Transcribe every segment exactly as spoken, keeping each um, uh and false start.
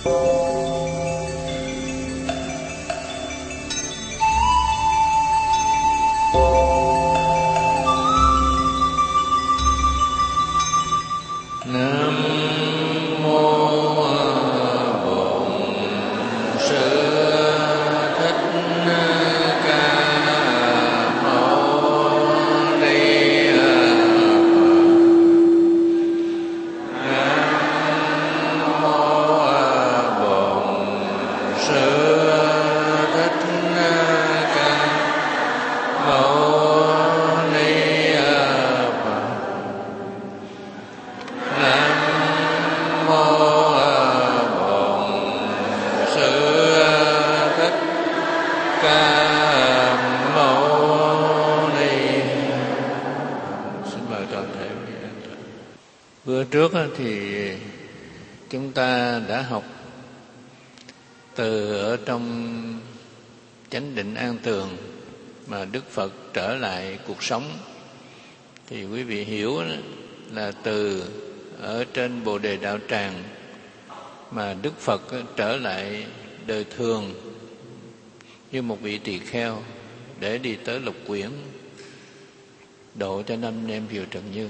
Thì chúng ta đã học từ ở trong chánh định an tường mà Đức Phật trở lại cuộc sống, thì quý vị hiểu là từ ở trên Bồ Đề Đạo Tràng mà Đức Phật trở lại đời thường như một vị tỳ kheo để đi tới Lục Quyển độ cho năm anh em Kiều Trần Như.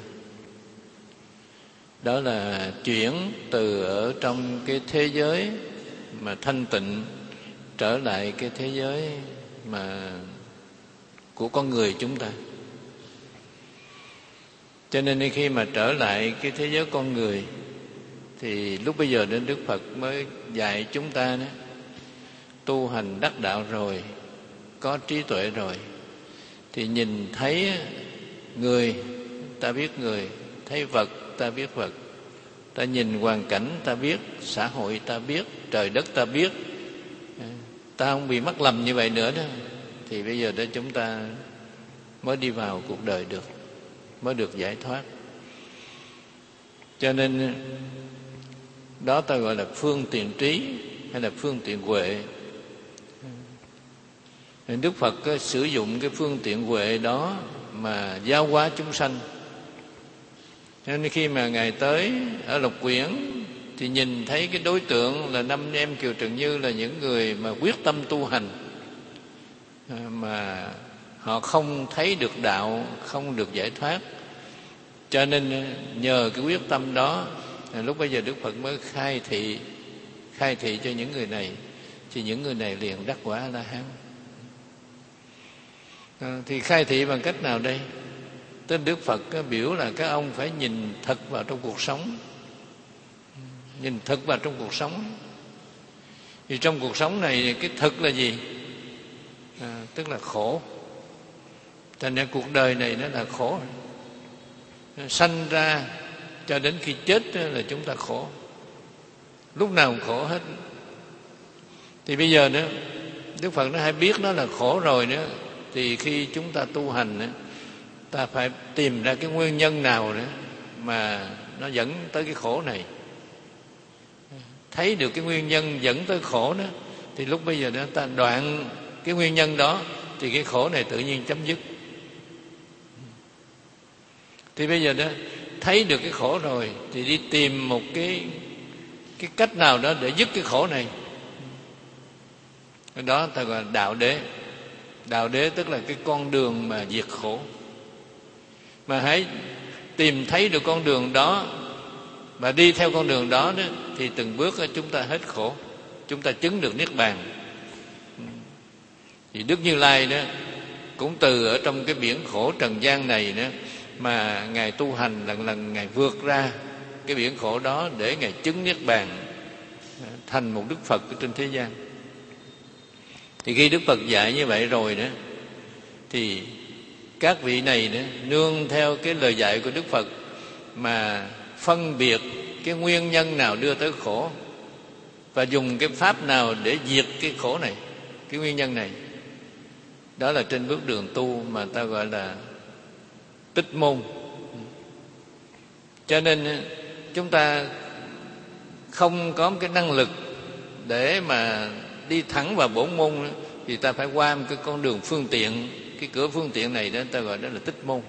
Đó là chuyển từ ở trong cái thế giới mà thanh tịnh trở lại cái thế giới mà của con người chúng ta. Cho nên khi mà trở lại cái thế giới con người thì lúc bây giờ đến Đức Phật mới dạy chúng ta đó, tu hành đắc đạo rồi, có trí tuệ rồi, thì nhìn thấy người ta biết người, thấy vật ta biết vật, ta nhìn hoàn cảnh ta biết, xã hội ta biết, trời đất ta biết, ta không bị mắc lầm như vậy nữa đó, thì bây giờ đó chúng ta mới đi vào cuộc đời được, mới được giải thoát. Cho nên đó ta gọi là phương tiện trí hay là phương tiện huệ. Đức Phật sử dụng cái phương tiện huệ đó mà giáo hóa chúng sanh. Nên khi mà Ngài tới ở Lục Quyển thì nhìn thấy cái đối tượng là năm em Kiều Trần Như là những người mà quyết tâm tu hành, mà họ không thấy được đạo, không được giải thoát. Cho nên nhờ cái quyết tâm đó, lúc bây giờ Đức Phật mới khai thị khai thị cho những người này, thì những người này liền đắc quả A-la-hán. À, thì khai thị bằng cách nào đây? Tên Đức Phật biểu là các ông phải nhìn thật vào trong cuộc sống, nhìn thật vào trong cuộc sống. Thì trong cuộc sống này cái thực là gì? À, tức là khổ. Thành ra cuộc đời này nó là khổ. Sanh ra cho đến khi chết là chúng ta khổ, lúc nào cũng khổ hết. Thì bây giờ nữa Đức Phật nó hay biết nó là khổ rồi nữa, thì khi chúng ta tu hành nữa, ta phải tìm ra cái nguyên nhân nào nữa mà nó dẫn tới cái khổ này. Thấy được cái nguyên nhân dẫn tới khổ đó, thì lúc bây giờ đó ta đoạn cái nguyên nhân đó, thì cái khổ này tự nhiên chấm dứt. Thì bây giờ đó thấy được cái khổ rồi thì đi tìm một cái cái cách nào đó để dứt cái khổ này. Đó ta gọi là đạo đế. Đạo đế tức là cái con đường mà diệt khổ. Mà hãy tìm thấy được con đường đó và đi theo con đường đó, đó thì từng bước chúng ta hết khổ, chúng ta chứng được niết bàn. Thì Đức Như Lai đó cũng từ ở trong cái biển khổ trần gian này đó mà Ngài tu hành, lần lần Ngài vượt ra cái biển khổ đó để Ngài chứng niết bàn, thành một Đức Phật trên thế gian. Thì khi Đức Phật dạy như vậy rồi đó, thì các vị này đó nương theo cái lời dạy của Đức Phật mà phân biệt cái nguyên nhân nào đưa tới khổ và dùng cái pháp nào để diệt cái khổ này, cái nguyên nhân này. Đó là trên bước đường tu mà ta gọi là tích môn. Cho nên chúng ta không có một cái năng lực để mà đi thẳng vào bổn môn nữa, thì ta phải qua một cái con đường phương tiện. Cái cửa phương tiện này đó ta gọi đó là tích môn.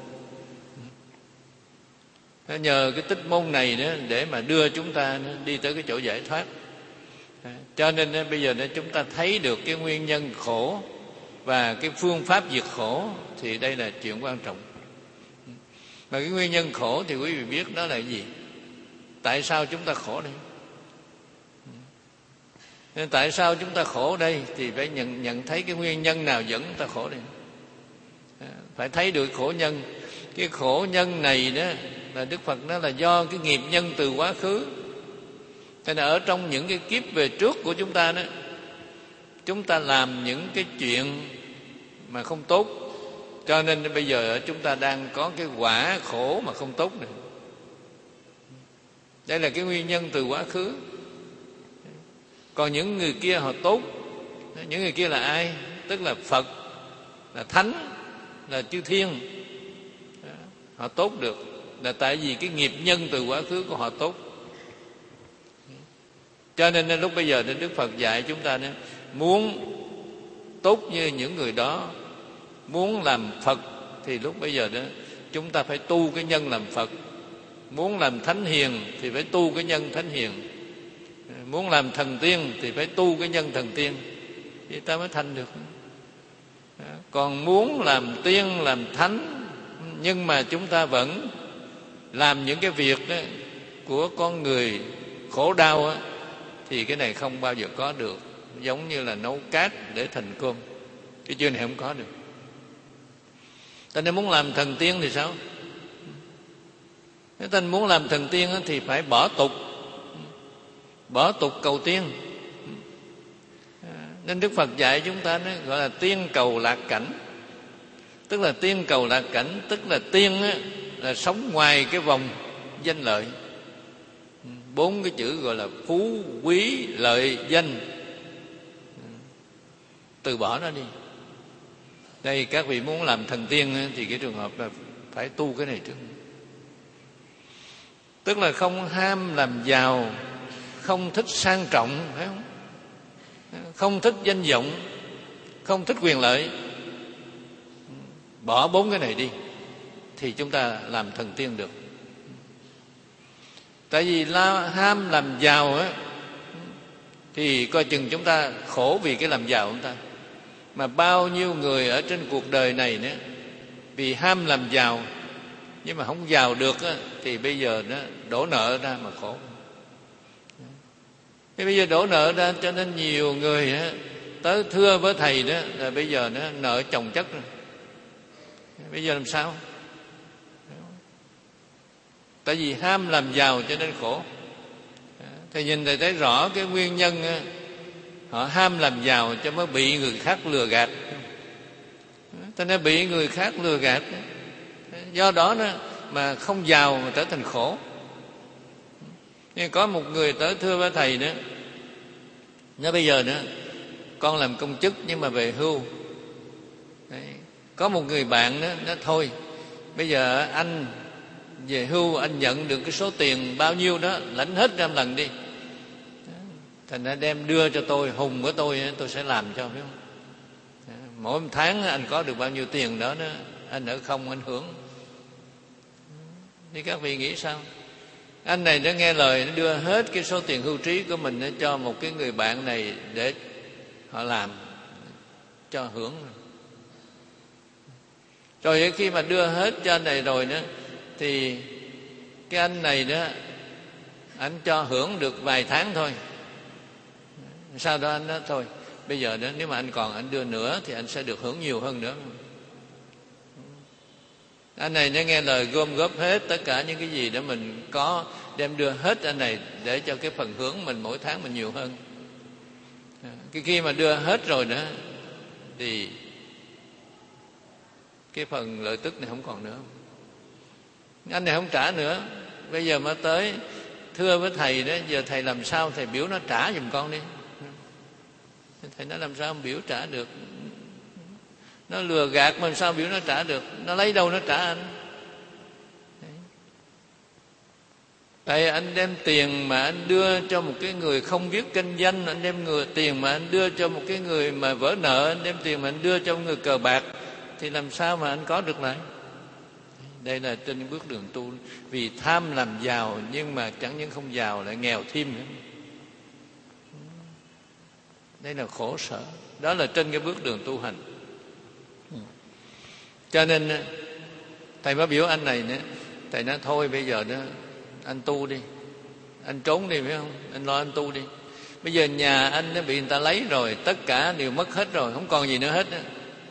Nhờ cái tích môn này đó để mà đưa chúng ta đi tới cái chỗ giải thoát. Cho nên bây giờ chúng ta thấy được cái nguyên nhân khổ và cái phương pháp diệt khổ, thì đây là chuyện quan trọng. Mà cái nguyên nhân khổ thì quý vị biết đó là gì? Tại sao chúng ta khổ đây? Nên tại sao chúng ta khổ đây thì phải nhận, nhận thấy cái nguyên nhân nào dẫn chúng ta khổ đây. Phải thấy được khổ nhân. Cái khổ nhân này đó là Đức Phật nói là do cái nghiệp nhân từ quá khứ. Thế là ở trong những cái kiếp về trước của chúng ta đó, chúng ta làm những cái chuyện mà không tốt, cho nên bây giờ chúng ta đang có cái quả khổ mà không tốt này. Đây là cái nguyên nhân từ quá khứ. Còn những người kia họ tốt. Những người kia là ai? Tức là Phật, là Thánh, là chư Thiên. Họ tốt được là tại vì cái nghiệp nhân từ quá khứ của họ tốt. Cho nên lúc bây giờ Đức Phật dạy chúng ta đó, muốn tốt như những người đó, muốn làm Phật, thì lúc bây giờ đó chúng ta phải tu cái nhân làm Phật. Muốn làm thánh hiền thì phải tu cái nhân thánh hiền. Muốn làm thần tiên thì phải tu cái nhân thần tiên, thì ta mới thành được. Còn muốn làm tiên, làm thánh, nhưng mà chúng ta vẫn làm những cái việc đó của con người khổ đau á, thì cái này không bao giờ có được. Giống như là nấu cát để thành cơm, cái chuyện này không có được. Ta nên muốn làm thần tiên thì sao? Nếu ta muốn làm thần tiên thì phải bỏ tục, bỏ tục cầu tiên. Nên Đức Phật dạy chúng ta đó, gọi là tiên cầu lạc cảnh. Tức là tiên cầu lạc cảnh, tức là tiên á, là sống ngoài cái vòng danh lợi. Bốn cái chữ gọi là phú, quý, lợi, danh. Từ bỏ nó đi. Đây các vị muốn làm thần tiên thì cái trường hợp là phải tu cái này trước. Tức là không ham làm giàu, không thích sang trọng, phải không? Không thích danh vọng, không thích quyền lợi. Bỏ bốn cái này đi thì chúng ta làm thần tiên được. Tại vì la ham làm giàu á, thì coi chừng chúng ta khổ vì cái làm giàu của chúng ta. Mà bao nhiêu người ở trên cuộc đời này nữa, vì ham làm giàu nhưng mà không giàu được á, thì bây giờ nó đổ nợ ra mà khổ. Thế bây giờ đổ nợ ra, cho nên nhiều người á, tới thưa với thầy đó là bây giờ nó nợ chồng chất rồi. Bây giờ làm sao? Tại vì ham làm giàu cho nên khổ. Thầy nhìn thầy thấy rõ cái nguyên nhân á, họ ham làm giàu cho mới bị người khác lừa gạt. Cho nên bị người khác lừa gạt. Do đó nó mà không giàu mà trở thành khổ. Nhưng có một người tới thưa với thầy đó, nói bây giờ nữa con làm công chức nhưng mà về hưu. Đấy. Có một người bạn đó nói thôi bây giờ anh về hưu, anh nhận được cái số tiền bao nhiêu đó lãnh hết trăm lần đi, thành ra đem đưa cho tôi, hùng của tôi tôi sẽ làm cho, phải không? Mỗi một tháng anh có được bao nhiêu tiền đó, đó anh ở không anh hưởng. Thì các vị nghĩ sao? Anh này nó nghe lời, nó đưa hết cái số tiền hưu trí của mình cho một cái người bạn này để họ làm cho hưởng. Rồi khi mà đưa hết cho anh này rồi đó, thì cái anh này đó, anh cho hưởng được vài tháng thôi. Sau đó anh nói thôi bây giờ đó, nếu mà anh còn anh đưa nữa thì anh sẽ được hưởng nhiều hơn nữa. Anh này nó nghe lời gom góp hết tất cả những cái gì để mình có, đem đưa hết anh này để cho cái phần hưởng mình mỗi tháng mình nhiều hơn. Cái khi mà đưa hết rồi đó thì cái phần lợi tức này không còn nữa. Anh này không trả nữa. Bây giờ mới tới thưa với thầy đó, giờ thầy làm sao thầy biểu nó trả giùm con đi. Thầy nói làm sao không biểu trả được, nó lừa gạt mà sao biểu nó trả được, nó lấy đâu nó trả anh. Tại anh đem tiền mà anh đưa cho một cái người không biết kinh doanh, anh đem người tiền mà anh đưa cho một cái người mà vỡ nợ, anh đem tiền mà anh đưa cho một người cờ bạc, thì làm sao mà anh có được lại. Đây là trên bước đường tu. Vì tham làm giàu nhưng mà chẳng những không giàu lại nghèo thêm nữa. Đây là khổ sở. Đó là trên cái bước đường tu hành. Cho nên thầy mới biểu anh này nữa, thầy nói thôi bây giờ đó anh tu đi, anh trốn đi, phải không? Anh lo anh tu đi. Bây giờ nhà anh nó bị người ta lấy rồi, tất cả đều mất hết rồi, không còn gì nữa hết đó.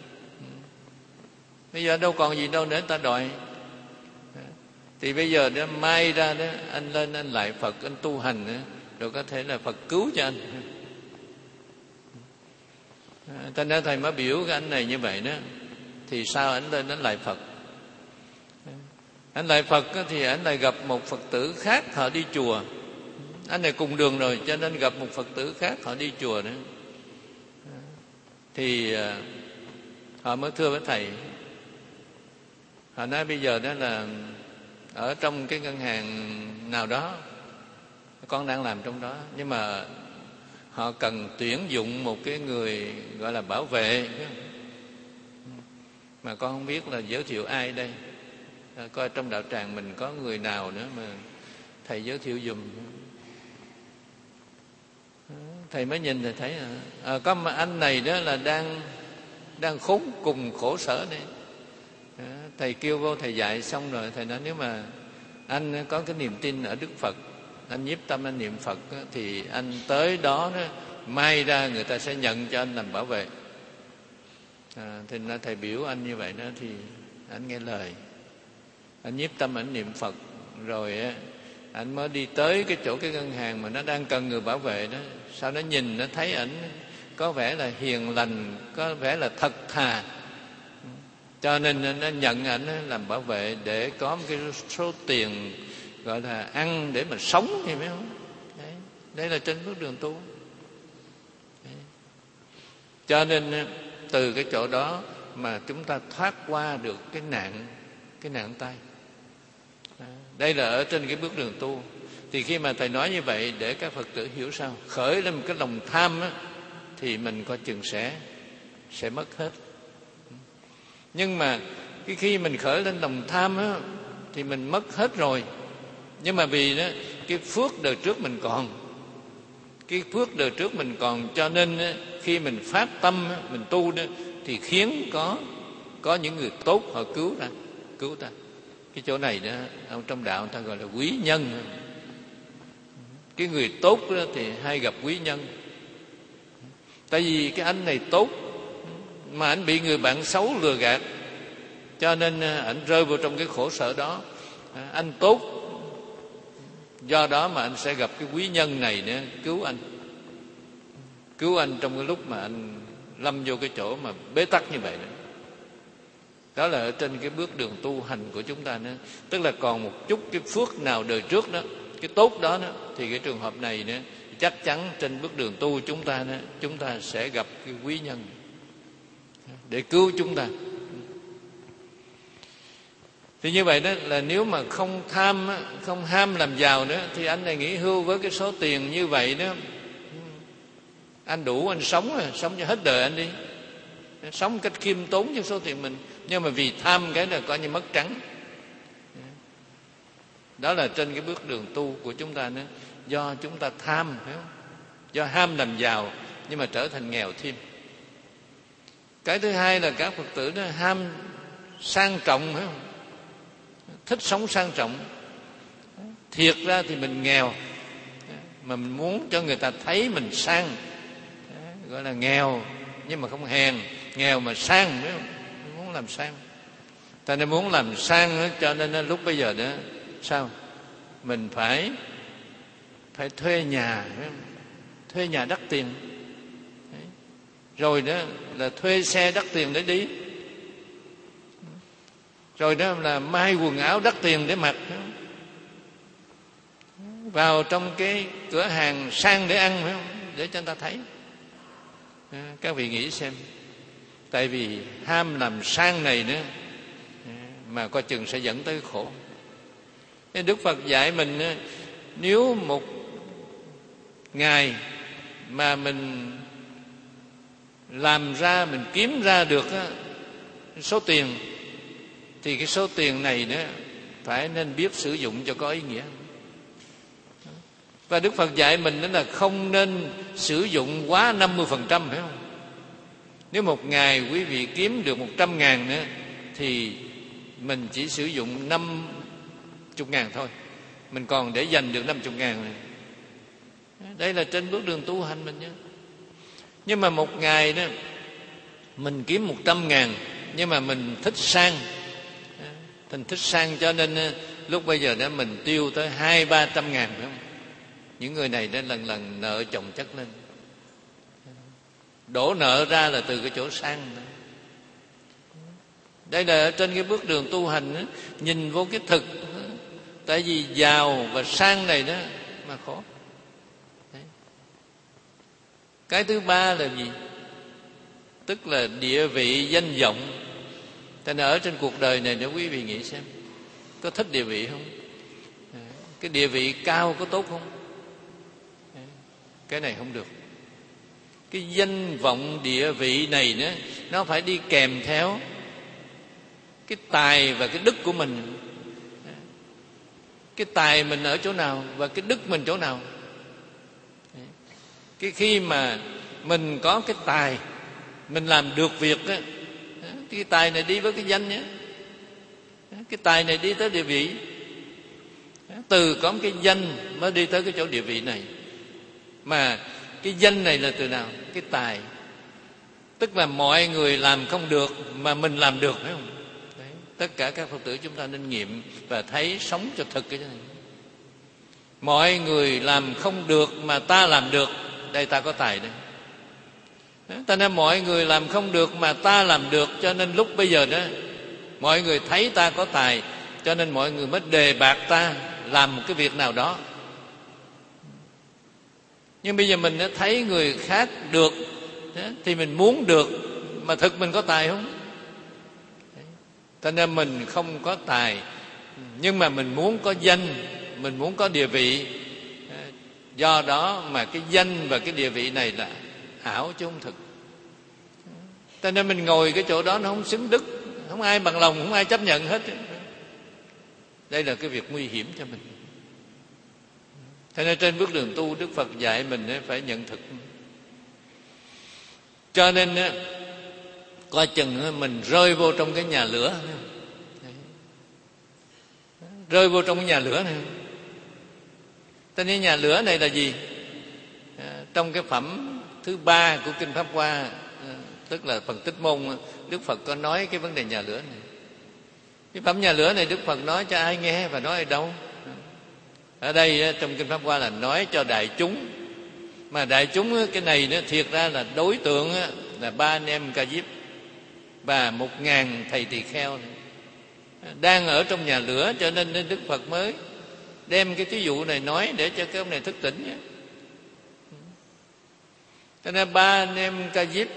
Bây giờ đâu còn gì đâu nữa ta đòi. Thì bây giờ đó mai ra đó anh lên anh lại Phật, anh tu hành nữa, rồi có thể là Phật cứu cho anh. Thành ra thầy mới biểu cái anh này như vậy đó. Thì sao anh lên anh lại Phật? Anh lại Phật thì anh lại gặp một Phật tử khác, họ đi chùa. Anh này cùng đường rồi, cho nên gặp một Phật tử khác, họ đi chùa nữa. Thì họ mới thưa với thầy, họ nói bây giờ đó là ở trong cái ngân hàng nào đó, con đang làm trong đó, nhưng mà họ cần tuyển dụng một cái người gọi là bảo vệ, mà con không biết là giới thiệu ai đây. À, coi trong đạo tràng mình có người nào nữa mà thầy giới thiệu giùm. Thầy mới nhìn thầy thấy à, à, có mà anh này đó là đang đang khốn cùng khổ sở đây. À, thầy kêu vô thầy dạy xong rồi thầy nói nếu mà anh có cái niềm tin ở Đức Phật, anh nhiếp tâm anh niệm Phật đó, thì anh tới đó, đó mai ra người ta sẽ nhận cho anh làm bảo vệ. À, thì nó thầy biểu anh như vậy đó thì anh nghe lời, anh nhiếp tâm anh niệm Phật rồi á, anh mới đi tới cái chỗ cái ngân hàng mà nó đang cần người bảo vệ đó. Sau đó nhìn nó thấy ảnh có vẻ là hiền lành, có vẻ là thật thà, cho nên nó nhận ảnh làm bảo vệ để có một cái số tiền gọi là ăn để mà sống, thì phải không? Đấy, đây là trên bước đường tu. Đấy. Cho nên từ cái chỗ đó mà chúng ta thoát qua được cái nạn cái nạn tay. Đây là ở trên cái bước đường tu. Thì khi mà thầy nói như vậy để các Phật tử hiểu sao, khởi lên một cái lòng tham á, thì mình coi chừng sẽ sẽ mất hết. Nhưng mà cái khi mình khởi lên lòng tham á, thì mình mất hết rồi. Nhưng mà vì đó cái phước đời trước mình còn, cái phước đời trước mình còn, cho nên á, khi mình phát tâm á, mình tu đó, thì khiến có có những người tốt họ cứu ta, cứu ta. Cái chỗ này đó ở trong đạo người ta gọi là quý nhân. Cái người tốt đó thì hay gặp quý nhân. Tại vì cái anh này tốt mà anh bị người bạn xấu lừa gạt, cho nên anh rơi vào trong cái khổ sở đó. Anh tốt, do đó mà anh sẽ gặp cái quý nhân này nữa cứu anh, cứu anh trong cái lúc mà anh lâm vô cái chỗ mà bế tắc như vậy đó. Đó là ở trên cái bước đường tu hành của chúng ta nữa. Tức là còn một chút cái phước nào đời trước đó, cái tốt đó, đó thì cái trường hợp này nữa chắc chắn trên bước đường tu chúng ta đó, chúng ta sẽ gặp cái quý nhân để cứu chúng ta. Thì như vậy đó là nếu mà không tham, không ham làm giàu nữa, thì anh này nghỉ hưu với cái số tiền như vậy đó, anh đủ anh sống, sống cho hết đời anh đi, sống cách khiêm tốn với số tiền mình. Nhưng mà vì tham cái là coi như mất trắng. Đó là trên cái bước đường tu của chúng ta nữa. Do chúng ta tham, phải không? Do ham làm giàu nhưng mà trở thành nghèo thêm. Cái thứ hai là các Phật tử đó ham sang trọng, phải không? Thích sống sang trọng. Thiệt ra thì mình nghèo, mà mình muốn cho người ta thấy mình sang, gọi là nghèo nhưng mà không hèn, nghèo mà sang, phải không? Muốn làm sang. Ta nên muốn làm sang, cho nên lúc bây giờ đó sao? Mình phải phải thuê nhà, phải không? Thuê nhà đắt tiền. Đấy. Rồi đó là thuê xe đắt tiền để đi. Rồi đó là may quần áo đắt tiền để mặc, phải không? Vào trong cái cửa hàng sang để ăn, phải không? Để cho người ta thấy. Các vị nghĩ xem, tại vì ham làm sang này nữa mà coi chừng sẽ dẫn tới khổ. Nên Đức Phật dạy mình, nếu một ngày mà mình làm ra, mình kiếm ra được số tiền, thì cái số tiền này nữa phải nên biết sử dụng cho có ý nghĩa. Và Đức Phật dạy mình đó là không nên sử dụng quá năm mươi phần trăm, phải không? Nếu một ngày quý vị kiếm được một trăm ngàn nữa thì mình chỉ sử dụng năm mươi ngàn thôi, mình còn để dành được năm mươi ngàn này. Đây là trên bước đường tu hành mình nhé. Nhưng mà một ngày đó mình kiếm một trăm ngàn, nhưng mà mình thích sang, mình thích sang cho nên lúc bây giờ đó mình tiêu tới hai ba trăm ngàn, phải không? Những người này đó lần lần nợ chồng chất lên, đổ nợ ra là từ cái chỗ sang đó. Đây là trên cái bước đường tu hành đó, nhìn vô cái thực. Tại vì giàu và sang này đó mà khó. Đấy. Cái thứ ba là gì? Tức là địa vị danh vọng. Thế nên ở trên cuộc đời này nếu quý vị nghĩ xem, có thích địa vị không? Cái địa vị cao có tốt không? Cái này không được. Cái danh vọng địa vị này nữa, nó phải đi kèm theo cái tài và cái đức của mình. Cái tài mình ở chỗ nào và cái đức mình chỗ nào. Cái khi mà mình có cái tài, mình làm được việc á, cái tài này đi với cái danh nhé. Cái tài này đi tới địa vị. Từ có một cái danh mới đi tới cái chỗ địa vị này. Mà cái danh này là từ nào? Cái tài. Tức là mọi người làm không được mà mình làm được, phải không? Đấy. Tất cả các Phật tử chúng ta nên nghiệm và thấy sống cho thực cái này. Mọi người làm không được mà ta làm được, đây ta có tài đây. Ta nên mọi người làm không được mà ta làm được, cho nên lúc bây giờ đó mọi người thấy ta có tài, cho nên mọi người mới đề bạt ta làm một cái việc nào đó. Nhưng bây giờ mình đã thấy người khác được thì mình muốn được, mà thực mình có tài không? Cho nên mình không có tài, nhưng mà mình muốn có danh, mình muốn có địa vị. Do đó mà cái danh và cái địa vị này là ảo chứ không thực. Cho nên mình ngồi cái chỗ đó nó không xứng đức, không ai bằng lòng, không ai chấp nhận hết. Đây là cái việc nguy hiểm cho mình. Cho nên trên bước đường tu, Đức Phật dạy mình phải nhận thực. Cho nên coi chừng mình rơi vô trong cái nhà lửa. Rơi vô trong cái nhà lửa này. Cho nên nhà lửa này là gì? Trong cái phẩm thứ ba của Kinh Pháp Hoa, tức là phần Tích Môn, Đức Phật có nói cái vấn đề nhà lửa này. Cái phẩm nhà lửa này Đức Phật nói cho ai nghe và nói ở đâu? Ở đây trong Kinh Pháp Hoa là nói cho đại chúng. Mà đại chúng cái này nó thiệt ra là đối tượng là ba anh em Ca Diếp và một ngàn thầy tỳ kheo đang ở trong nhà lửa, cho nên Đức Phật mới đem cái thí dụ này nói để cho các ông này thức tỉnh nhé. Cho nên ba anh em Ca Diếp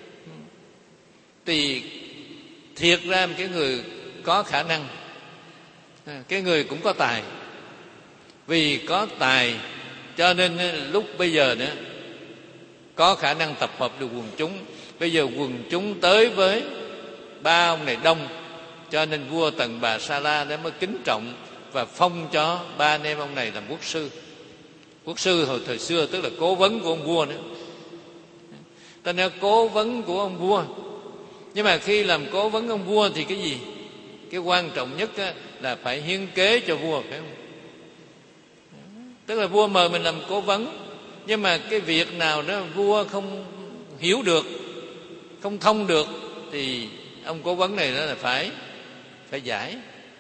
thì thiệt ra một cái người có khả năng, cái người cũng có tài. Vì có tài cho nên lúc bây giờ nữa có khả năng tập hợp được quần chúng. Bây giờ quần chúng tới với ba ông này đông, cho nên vua Tần Bà Sa La đã mới kính trọng và phong cho ba anh em ông này làm quốc sư. Quốc sư hồi thời xưa tức là cố vấn của ông vua nữa. Ta nói cố vấn của ông vua. Nhưng mà khi làm cố vấn ông vua thì cái gì? Cái quan trọng nhất là phải hiến kế cho vua, phải không? Tức là vua mời mình làm cố vấn, nhưng mà cái việc nào đó vua không hiểu được, không thông được, thì ông cố vấn này đó là phải phải giải.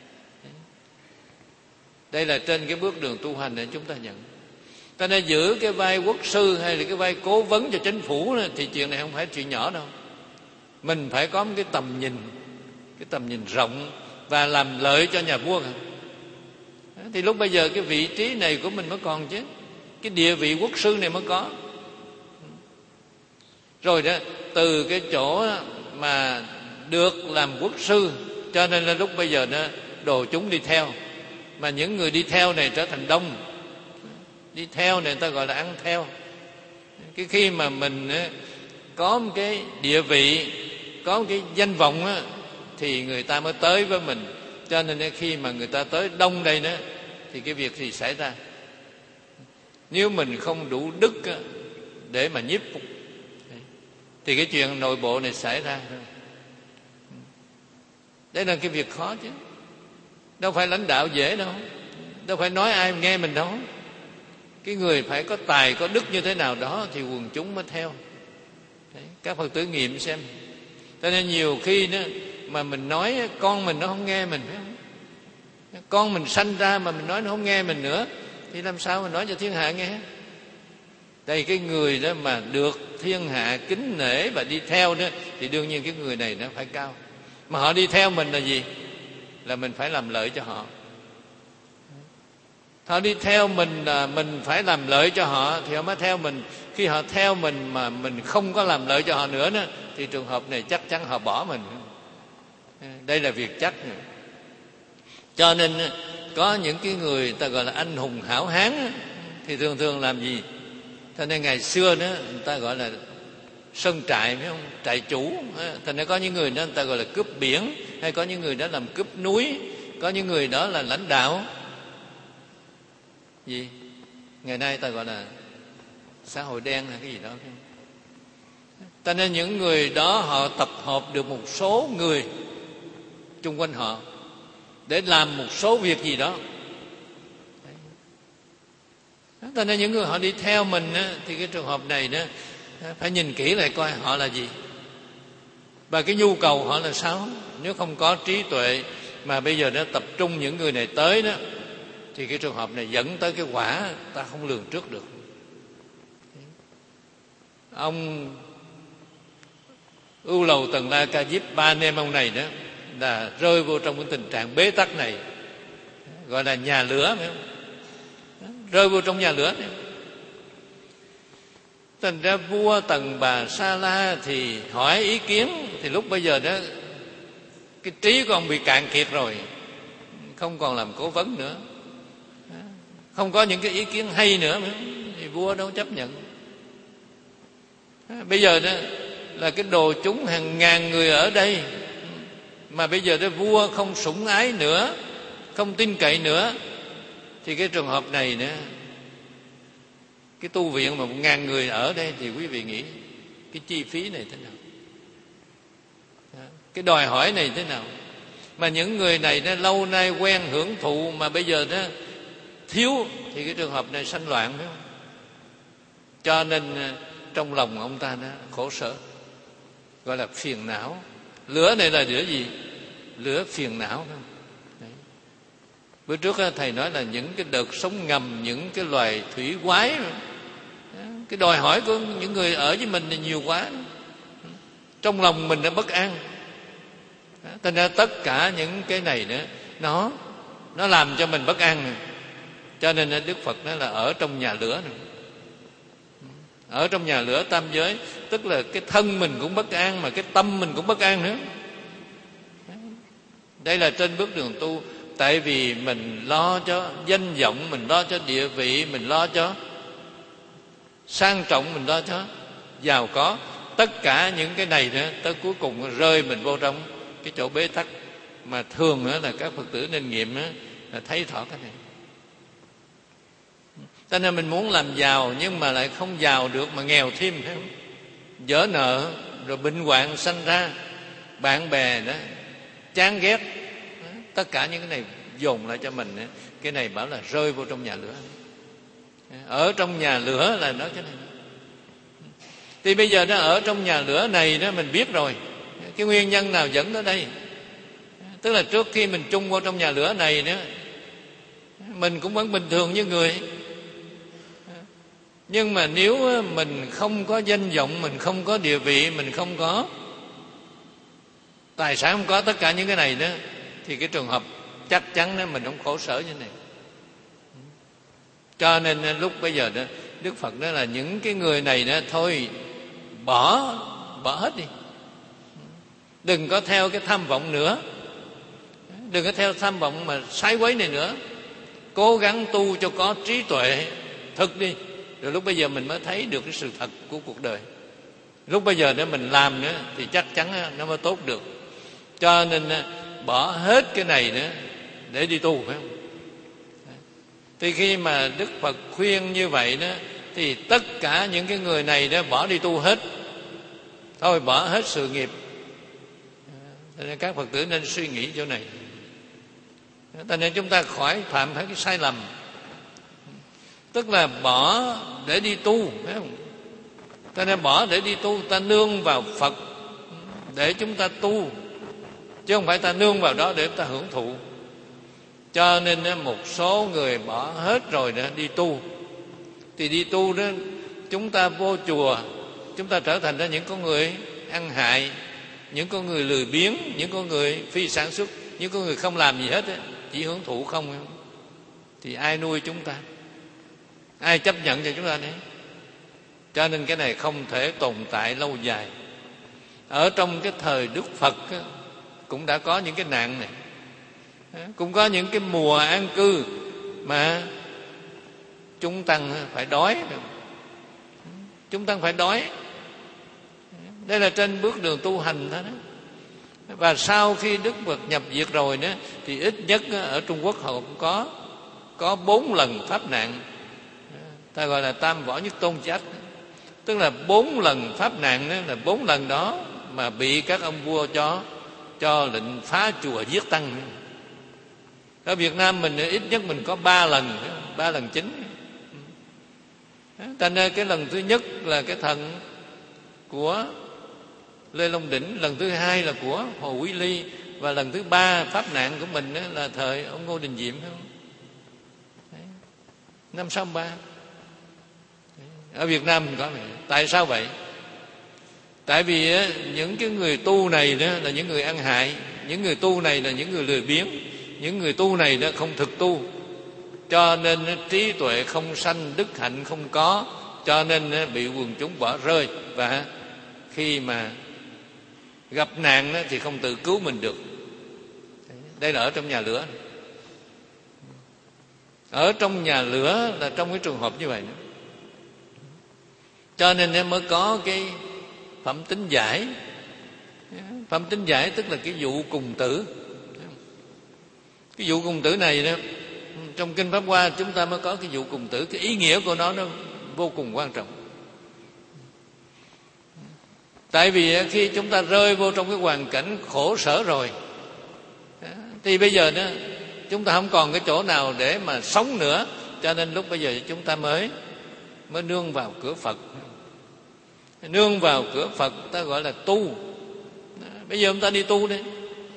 Đây là trên cái bước đường tu hành để chúng ta nhận. Ta nên giữ cái vai quốc sư hay là cái vai cố vấn cho chính phủ đó, thì chuyện này không phải chuyện nhỏ đâu. Mình phải có một cái tầm nhìn, cái tầm nhìn rộng và làm lợi cho nhà vua. Thì lúc bây giờ cái vị trí này của mình mới còn chứ, cái địa vị quốc sư này mới có. Rồi đó, từ cái chỗ mà được làm quốc sư, cho nên là lúc bây giờ đó đồ chúng đi theo. Mà những người đi theo này trở thành đông. Đi theo này người ta gọi là ăn theo. Cái khi mà mình có một cái địa vị, có một cái danh vọng á, thì người ta mới tới với mình. Cho nên khi mà người ta tới đông đây nữa thì cái việc gì xảy ra? Nếu mình không đủ đức để mà nhiếp phục thì cái chuyện nội bộ này xảy ra. Đây là cái việc khó chứ. Đâu phải lãnh đạo dễ đâu. Đâu phải nói ai nghe mình đâu. Cái người phải có tài, có đức như thế nào đó thì quần chúng mới theo. Đấy, các Phật tử nghiệm xem. Cho nên nhiều khi đó, mà mình nói con mình nó không nghe mình, phải không? Con mình sanh ra mà mình nói nó không nghe mình nữa thì làm sao mà nói cho thiên hạ nghe? Đây, cái người đó mà được thiên hạ kính nể và đi theo đó thì đương nhiên cái người này nó phải cao. Mà họ đi theo mình là gì? Là mình phải làm lợi cho họ. Họ đi theo mình là mình phải làm lợi cho họ thì họ mới theo mình. Khi họ theo mình mà mình không có làm lợi cho họ nữa đó, thì trường hợp này chắc chắn họ bỏ mình. Đây là việc chắc. Cho nên có những cái người ta gọi là anh hùng hảo hán thì thường thường làm gì? Cho nên ngày xưa đó người ta gọi là sơn trại, phải không? Trại chủ. Thành ra có những người đó người ta gọi là cướp biển, hay có những người đó làm cướp núi, có những người đó là lãnh đạo gì ngày nay ta gọi là xã hội đen hay cái gì đó. Cho nên những người đó họ tập hợp được một số người chung quanh họ để làm một số việc gì đó. Cho nên những người họ đi theo mình á, thì cái trường hợp này đó phải nhìn kỹ lại coi họ là gì và cái nhu cầu họ là sao. Nếu không có trí tuệ mà bây giờ nó tập trung những người này tới đó thì cái trường hợp này dẫn tới cái quả ta không lường trước được. Ông Ưu Lầu Tần La Ca Diếp, ba anh em ông này đó là rơi vô trong cái tình trạng bế tắc này, gọi là nhà lửa, phải không? Rơi vô trong nhà lửa này. Thành ra vua Tần Bà Sa La thì hỏi ý kiến, thì lúc bây giờ đó cái trí của ông bị cạn kiệt rồi, không còn làm cố vấn nữa, không có những cái ý kiến hay nữa thì vua đâu chấp nhận. Bây giờ đó là cái đồ chúng hàng ngàn người ở đây, mà bây giờ đó vua không sủng ái nữa, không tin cậy nữa, thì cái trường hợp này nữa, cái tu viện mà một ngàn người ở đây thì quý vị nghĩ cái chi phí này thế nào, cái đòi hỏi này thế nào? Mà những người này nó lâu nay quen hưởng thụ mà bây giờ nó thiếu thì cái trường hợp này sanh loạn, phải không? Cho nên trong lòng ông ta nó khổ sở, gọi là phiền não. Lửa này là lửa gì? Lửa phiền não, phải không? Đấy. Bữa trước thầy nói là những cái đợt sống ngầm, những cái loài thủy quái, cái đòi hỏi của những người ở với mình là nhiều quá, trong lòng mình đã bất an. Thành ra tất cả những cái này nữa nó nó làm cho mình bất an. Cho nên Đức Phật nói là ở trong nhà lửa này. Ở trong nhà lửa tam giới, tức là cái thân mình cũng bất an mà cái tâm mình cũng bất an nữa. Đây là trên bước đường tu. Tại vì mình lo cho danh vọng, mình lo cho địa vị, mình lo cho sang trọng, mình lo cho giàu có. Tất cả những cái này nữa, tới cuối cùng rơi mình vô trong cái chỗ bế tắc. Mà thường nữa là các Phật tử nên nghiệm nữa, là thấy rõ cái này. Cho nên mình muốn làm giàu nhưng mà lại không giàu được mà nghèo thêm, phải không? Vỡ nợ, rồi bệnh hoạn sanh ra, bạn bè đó chán ghét, tất cả những cái này dồn lại cho mình. Cái này bảo là rơi vô trong nhà lửa. Ở trong nhà lửa là nói cái này. Thì bây giờ nó ở trong nhà lửa này đó, mình biết rồi cái nguyên nhân nào dẫn tới đây. Tức là trước khi mình chung vô trong nhà lửa này nữa, mình cũng vẫn bình thường như người. Nhưng mà nếu mình không có danh vọng, mình không có địa vị, mình không có tài sản, không có tất cả những cái này đó, thì cái trường hợp chắc chắn đó mình không khổ sở như này. Cho nên lúc bây giờ đó Đức Phật nói là những cái người này đó thôi bỏ bỏ hết đi. Đừng có theo cái tham vọng nữa, đừng có theo tham vọng mà sái quấy này nữa. Cố gắng tu cho có trí tuệ thực đi, rồi lúc bây giờ mình mới thấy được cái sự thật của cuộc đời. Lúc bây giờ nếu mình làm nữa thì chắc chắn nó mới tốt được. Cho nên bỏ hết cái này nữa để đi tu, phải không? Thì khi mà Đức Phật khuyên như vậy đó, thì tất cả những cái người này đó bỏ đi tu hết, thôi bỏ hết sự nghiệp. Cho nên các Phật tử nên suy nghĩ chỗ này. Cho nên chúng ta khỏi phạm phải cái sai lầm, tức là bỏ để đi tu, phải không? Ta nên bỏ để đi tu, ta nương vào Phật để chúng ta tu, chứ không phải ta nương vào đó để ta hưởng thụ. Cho nên một số người bỏ hết rồi đó đi tu. Thì đi tu đó, chúng ta vô chùa, chúng ta trở thành ra những con người ăn hại, những con người lười biếng, những con người phi sản xuất, những con người không làm gì hết, chỉ hưởng thụ không. Thì ai nuôi chúng ta? Ai chấp nhận cho chúng ta đấy? Cho nên cái này không thể tồn tại lâu dài. Ở trong cái thời Đức Phật cũng đã có những cái nạn này, cũng có những cái mùa an cư mà chúng tăng phải đói, chúng tăng phải đói. Đây là trên bước đường tu hành đó. Và sau khi Đức Phật nhập diệt rồi đó, thì ít nhất ở Trung Quốc họ cũng có có bốn lần pháp nạn, ta gọi là tam võ nhất tôn trách, tức là bốn lần pháp nạn đó, là bốn lần đó mà bị các ông vua cho cho lệnh phá chùa giết tăng. Ở Việt Nam mình ít nhất mình có ba lần, ba lần chính. Thành ra cái lần thứ nhất là cái thần của Lê Long Đỉnh, lần thứ hai là của Hồ Quý Ly, và lần thứ ba pháp nạn của mình là thời ông Ngô Đình Diệm, phải không? Đấy. Năm sáu ba. Ở Việt Nam mình có vậy. Tại sao vậy? Tại vì những cái người tu này đó là những người ăn hại, những người tu này là những người lười biếng, những người tu này đó không thực tu, cho nên trí tuệ không sanh, đức hạnh không có, cho nên bị quần chúng bỏ rơi. Và khi mà gặp nạn thì không tự cứu mình được. Đây là ở trong nhà lửa. Ở trong nhà lửa là trong cái trường hợp như vậy. Cho nên mới có cái phẩm tính giải. Phẩm tính giải tức là cái vụ cùng tử. Cái vụ cùng tử này đó, trong Kinh Pháp Hoa chúng ta mới có cái vụ cùng tử. Cái ý nghĩa của nó nó vô cùng quan trọng. Tại vì khi chúng ta rơi vô trong cái hoàn cảnh khổ sở rồi, thì bây giờ đó chúng ta không còn cái chỗ nào để mà sống nữa. Cho nên lúc bây giờ chúng ta mới mới nương vào cửa Phật. Nương vào cửa Phật ta gọi là tu. Bây giờ chúng ta đi tu đi.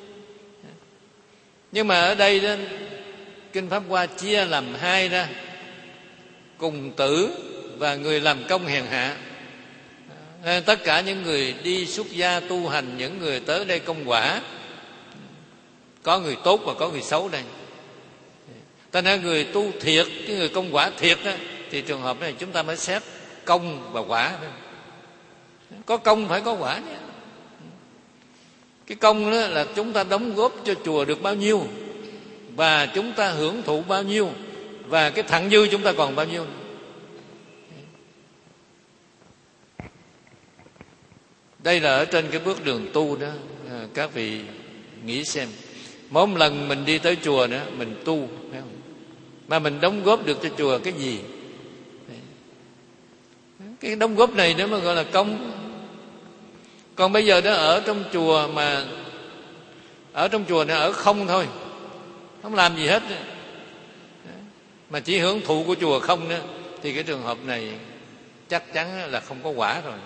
Nhưng mà ở đây đó, Kinh Pháp Hoa chia làm hai ra: cùng tử và người làm công hèn hạ. Tất cả những người đi xuất gia tu hành, những người tới đây công quả, có người tốt và có người xấu đây. Ta nói người tu thiệt, cái người công quả thiệt đó, thì trường hợp này chúng ta mới xét công và quả. Có công phải có quả nhé. Cái công đó là chúng ta đóng góp cho chùa được bao nhiêu, và chúng ta hưởng thụ bao nhiêu, và cái thặng dư chúng ta còn bao nhiêu. Đây là ở trên cái bước đường tu đó. À, các vị nghĩ xem, mỗi một lần mình đi tới chùa nữa mình tu, phải không? Mà mình đóng góp được cho chùa cái gì? Cái đóng góp này nếu mà gọi là công. Còn bây giờ đó ở trong chùa mà ở trong chùa này ở không thôi, không làm gì hết, mà chỉ hưởng thụ của chùa không nữa, thì cái trường hợp này chắc chắn là không có quả rồi.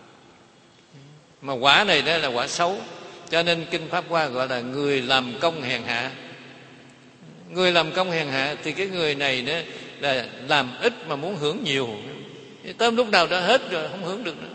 Mà quả này đó là quả xấu. Cho nên Kinh Pháp Hoa gọi là người làm công hèn hạ. Người làm công hèn hạ thì cái người này đó là làm ít mà muốn hưởng nhiều. Tới lúc nào đã hết rồi không hưởng được nữa.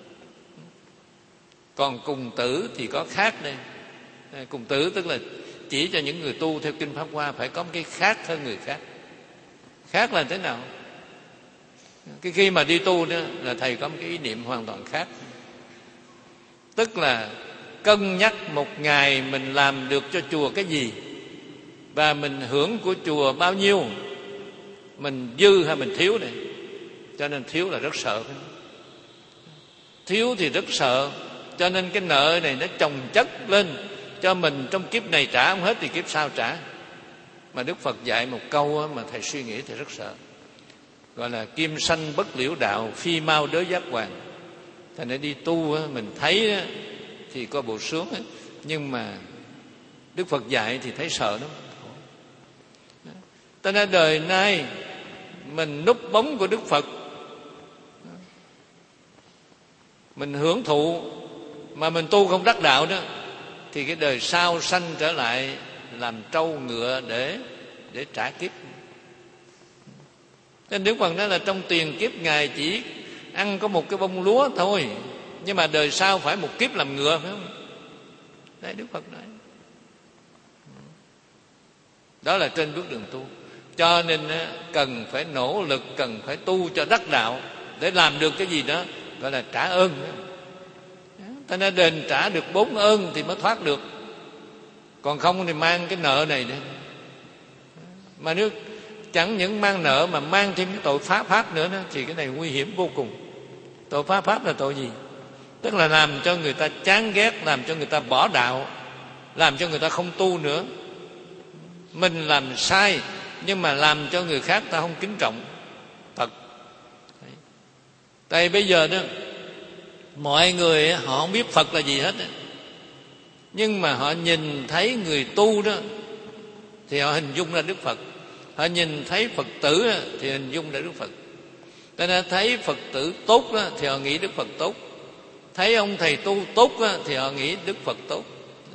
Còn cùng tử thì có khác đây. Cùng tử tức là chỉ cho những người tu theo Kinh Pháp Hoa phải có một cái khác hơn người khác. Khác là thế nào? Cái khi mà đi tu đó là thầy có một cái ý niệm hoàn toàn khác. Tức là cân nhắc một ngày mình làm được cho chùa cái gì, và mình hưởng của chùa bao nhiêu, mình dư hay mình thiếu này. Cho nên thiếu là rất sợ. Thiếu thì rất sợ. Cho nên cái nợ này nó chồng chất lên cho mình, trong kiếp này trả không hết thì kiếp sau trả. Mà Đức Phật dạy một câu mà thầy suy nghĩ thì rất sợ, gọi là kim sanh bất liễu đạo, phi mau đới giác hoàng. Thành ra đi tu mình thấy thì có bộ sướng, nhưng mà Đức Phật dạy thì thấy sợ lắm. Cho nên đời nay mình núp bóng của Đức Phật, mình hưởng thụ mà mình tu không đắc đạo đó, thì cái đời sau sanh trở lại làm trâu ngựa để để trả kiếp. Nên Đức Phật nói là trong tiền kiếp Ngài chỉ ăn có một cái bông lúa thôi, nhưng mà đời sau phải một kiếp làm ngựa, phải không? Đấy, Đức Phật nói. Đó là trên bước đường tu. Cho nên cần phải nỗ lực, cần phải tu cho đắc đạo, để làm được cái gì đó gọi là trả ơn. Ta nên đền trả được bốn ơn thì mới thoát được, còn không thì mang cái nợ này nữa. Mà nếu chẳng những mang nợ mà mang thêm cái tội phá pháp nữa đó, thì cái này nguy hiểm vô cùng. Tội phá pháp là tội gì? Tức là làm cho người ta chán ghét, làm cho người ta bỏ đạo, làm cho người ta không tu nữa. Mình làm sai nhưng mà làm cho người khác ta không kính trọng Phật. Tại bây giờ đó, mọi người họ không biết Phật là gì hết, nhưng mà họ nhìn thấy người tu đó thì họ hình dung ra Đức Phật. Họ nhìn thấy Phật tử đó, thì hình dung ra Đức Phật. Cho nên thấy Phật tử tốt đó, thì họ nghĩ Đức Phật tốt. Thấy ông thầy tu tốt đó, thì họ nghĩ Đức Phật tốt.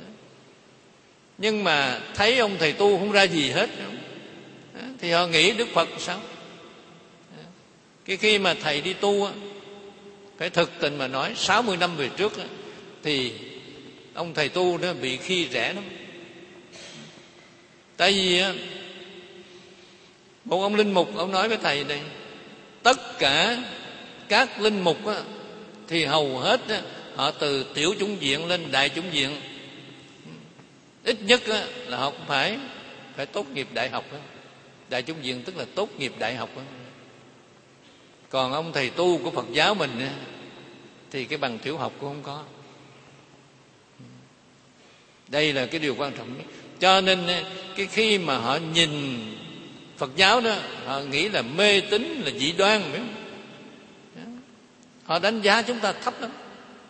Nhưng mà thấy ông thầy tu không ra gì hết thì họ nghĩ Đức Phật sao? Cái khi mà thầy đi tu, phải thực tình mà nói, sáu mươi năm về trước thì ông thầy tu đó bị khi rẻ lắm. Tại vì một ông linh mục, ông nói với thầy này, tất cả các linh mục thì hầu hết họ từ tiểu chủng viện lên đại chủng viện, ít nhất là họ cũng phải phải tốt nghiệp đại học. Đại chủng viện tức là tốt nghiệp đại học. Còn ông thầy tu của Phật giáo mình thì cái bằng tiểu học cũng không có. Đây là cái điều quan trọng nhất. Cho nên cái khi mà họ nhìn Phật giáo đó, họ nghĩ là mê tín, là dị đoan. Họ đánh giá chúng ta thấp lắm.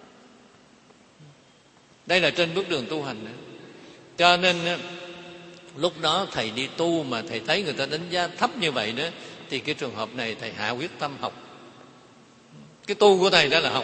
Đây là trên bước đường tu hành. Cho nên lúc đó thầy đi tu mà thầy thấy người ta đánh giá thấp như vậy đó, thì cái trường hợp này thầy hạ quyết tâm học. Cái tu của thầy đó là học,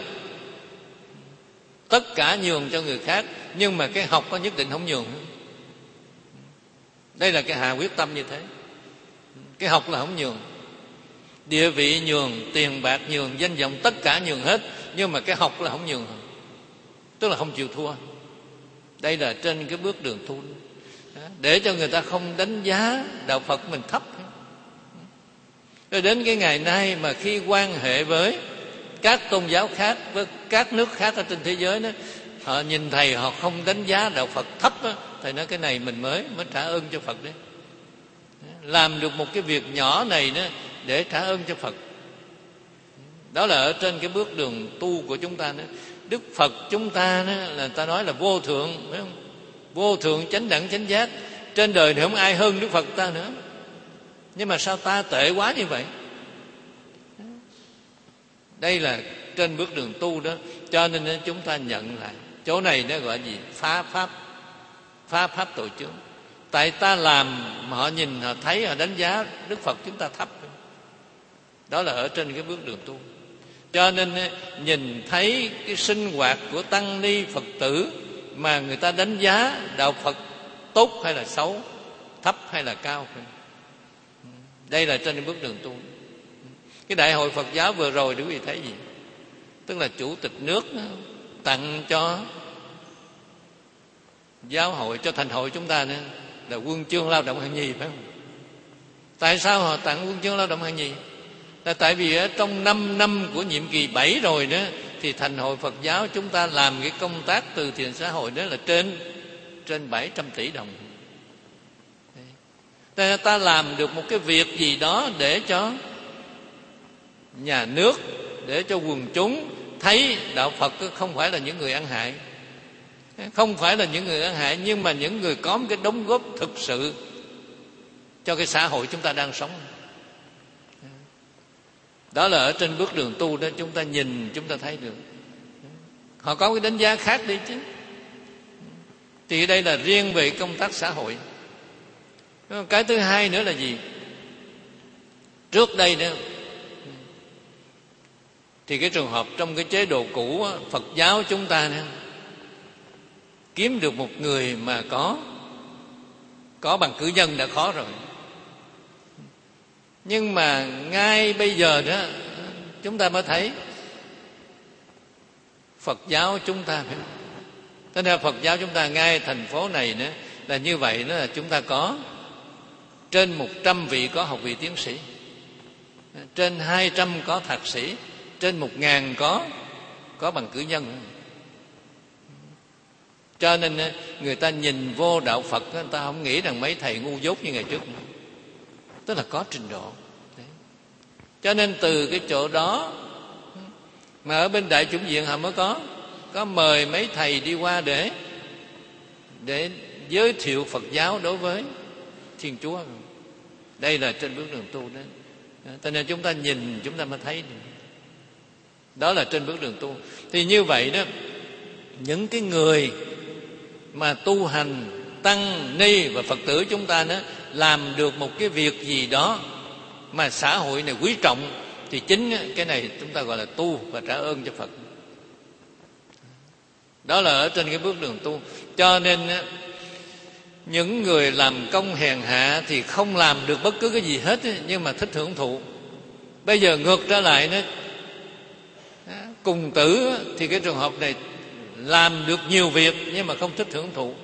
tất cả nhường cho người khác, nhưng mà cái học có nhất định không nhường. Đây là cái hạ quyết tâm như thế. Cái học là không nhường, địa vị nhường, tiền bạc nhường, danh vọng tất cả nhường hết, nhưng mà cái học là không nhường, tức là không chịu thua. Đây là trên cái bước đường tu, để cho người ta không đánh giá đạo Phật mình thấp. Rồi đến cái ngày nay mà khi quan hệ với các tôn giáo khác, với các nước khác ở trên thế giới đó, họ nhìn thầy họ không đánh giá đạo Phật thấp đó, thầy nói cái này mình mới mới trả ơn cho Phật đấy. Làm được một cái việc nhỏ này đó để trả ơn cho Phật. Đó là ở trên cái bước đường tu của chúng ta đó. Đức Phật chúng ta đó, là ta nói là vô thượng, phải không? Vô thượng chánh đẳng chánh giác. Trên đời thì không ai hơn Đức Phật ta nữa. Nhưng mà sao ta tệ quá như vậy? Đây là trên bước đường tu đó. Cho nên chúng ta nhận lại. Chỗ này nó gọi gì? Phá pháp. Phá pháp tội chướng. Tại ta làm mà họ nhìn, họ thấy, họ đánh giá Đức Phật chúng ta thấp. Đó là ở trên cái bước đường tu. Cho nên nhìn thấy cái sinh hoạt của tăng ni Phật tử mà người ta đánh giá đạo Phật tốt hay là xấu, thấp hay là cao. Đây là trên bước đường tu. Cái đại hội Phật giáo vừa rồi quý vị thấy gì? Tức là chủ tịch nước tặng cho giáo hội, cho thành hội chúng ta nữa là huân chương lao động hạng nhì, phải không? Tại sao họ tặng huân chương lao động hạng nhì? Là tại vì ở trong năm năm của nhiệm kỳ bảy rồi đó, thì thành hội Phật giáo chúng ta làm cái công tác từ thiện xã hội đó là trên trên bảy trăm tỷ đồng. Ta, ta làm được một cái việc gì đó để cho nhà nước, để cho quần chúng thấy đạo Phật không phải là những người ăn hại, không phải là những người ăn hại, nhưng mà những người có một cái đóng góp thực sự cho cái xã hội chúng ta đang sống. Đó là ở trên bước đường tu đó, chúng ta nhìn chúng ta thấy được. Họ có cái đánh giá khác đi chứ. Thì đây là riêng về công tác xã hội. Cái thứ hai nữa là gì? Trước đây nữa thì cái trường hợp trong cái chế độ cũ Phật giáo chúng ta nữa, kiếm được một người mà có có bằng cử nhân đã khó rồi. Nhưng mà ngay bây giờ đó chúng ta mới thấy Phật giáo chúng ta phải, thế nên Phật giáo chúng ta ngay thành phố này nữa là như vậy, đó là chúng ta có trên một trăm vị có học vị tiến sĩ, trên hai trăm có thạc sĩ, trên một ngàn có có bằng cử nhân. Cho nên người ta nhìn vô đạo Phật, người ta không nghĩ rằng mấy thầy ngu dốt như ngày trước nữa. Tức là có trình độ. Đấy. Cho nên từ cái chỗ đó mà ở bên Đại Chủng Viện họ mới có có mời mấy thầy đi qua để để giới thiệu Phật giáo đối với Thiên Chúa. Đây là trên bước đường tu đó. Cho nên chúng ta nhìn chúng ta mới thấy được. Đó là trên bước đường tu. Thì như vậy đó, những cái người mà tu hành tăng ni và Phật tử chúng ta đó làm được một cái việc gì đó mà xã hội này quý trọng, thì chính cái này chúng ta gọi là tu và trả ơn cho Phật. Đó là ở trên cái bước đường tu. Cho nên những người làm công hèn hạ thì không làm được bất cứ cái gì hết, nhưng mà thích hưởng thụ. Bây giờ ngược trở lại nữa, cùng tử thì cái trường hợp này làm được nhiều việc nhưng mà không thích hưởng thụ.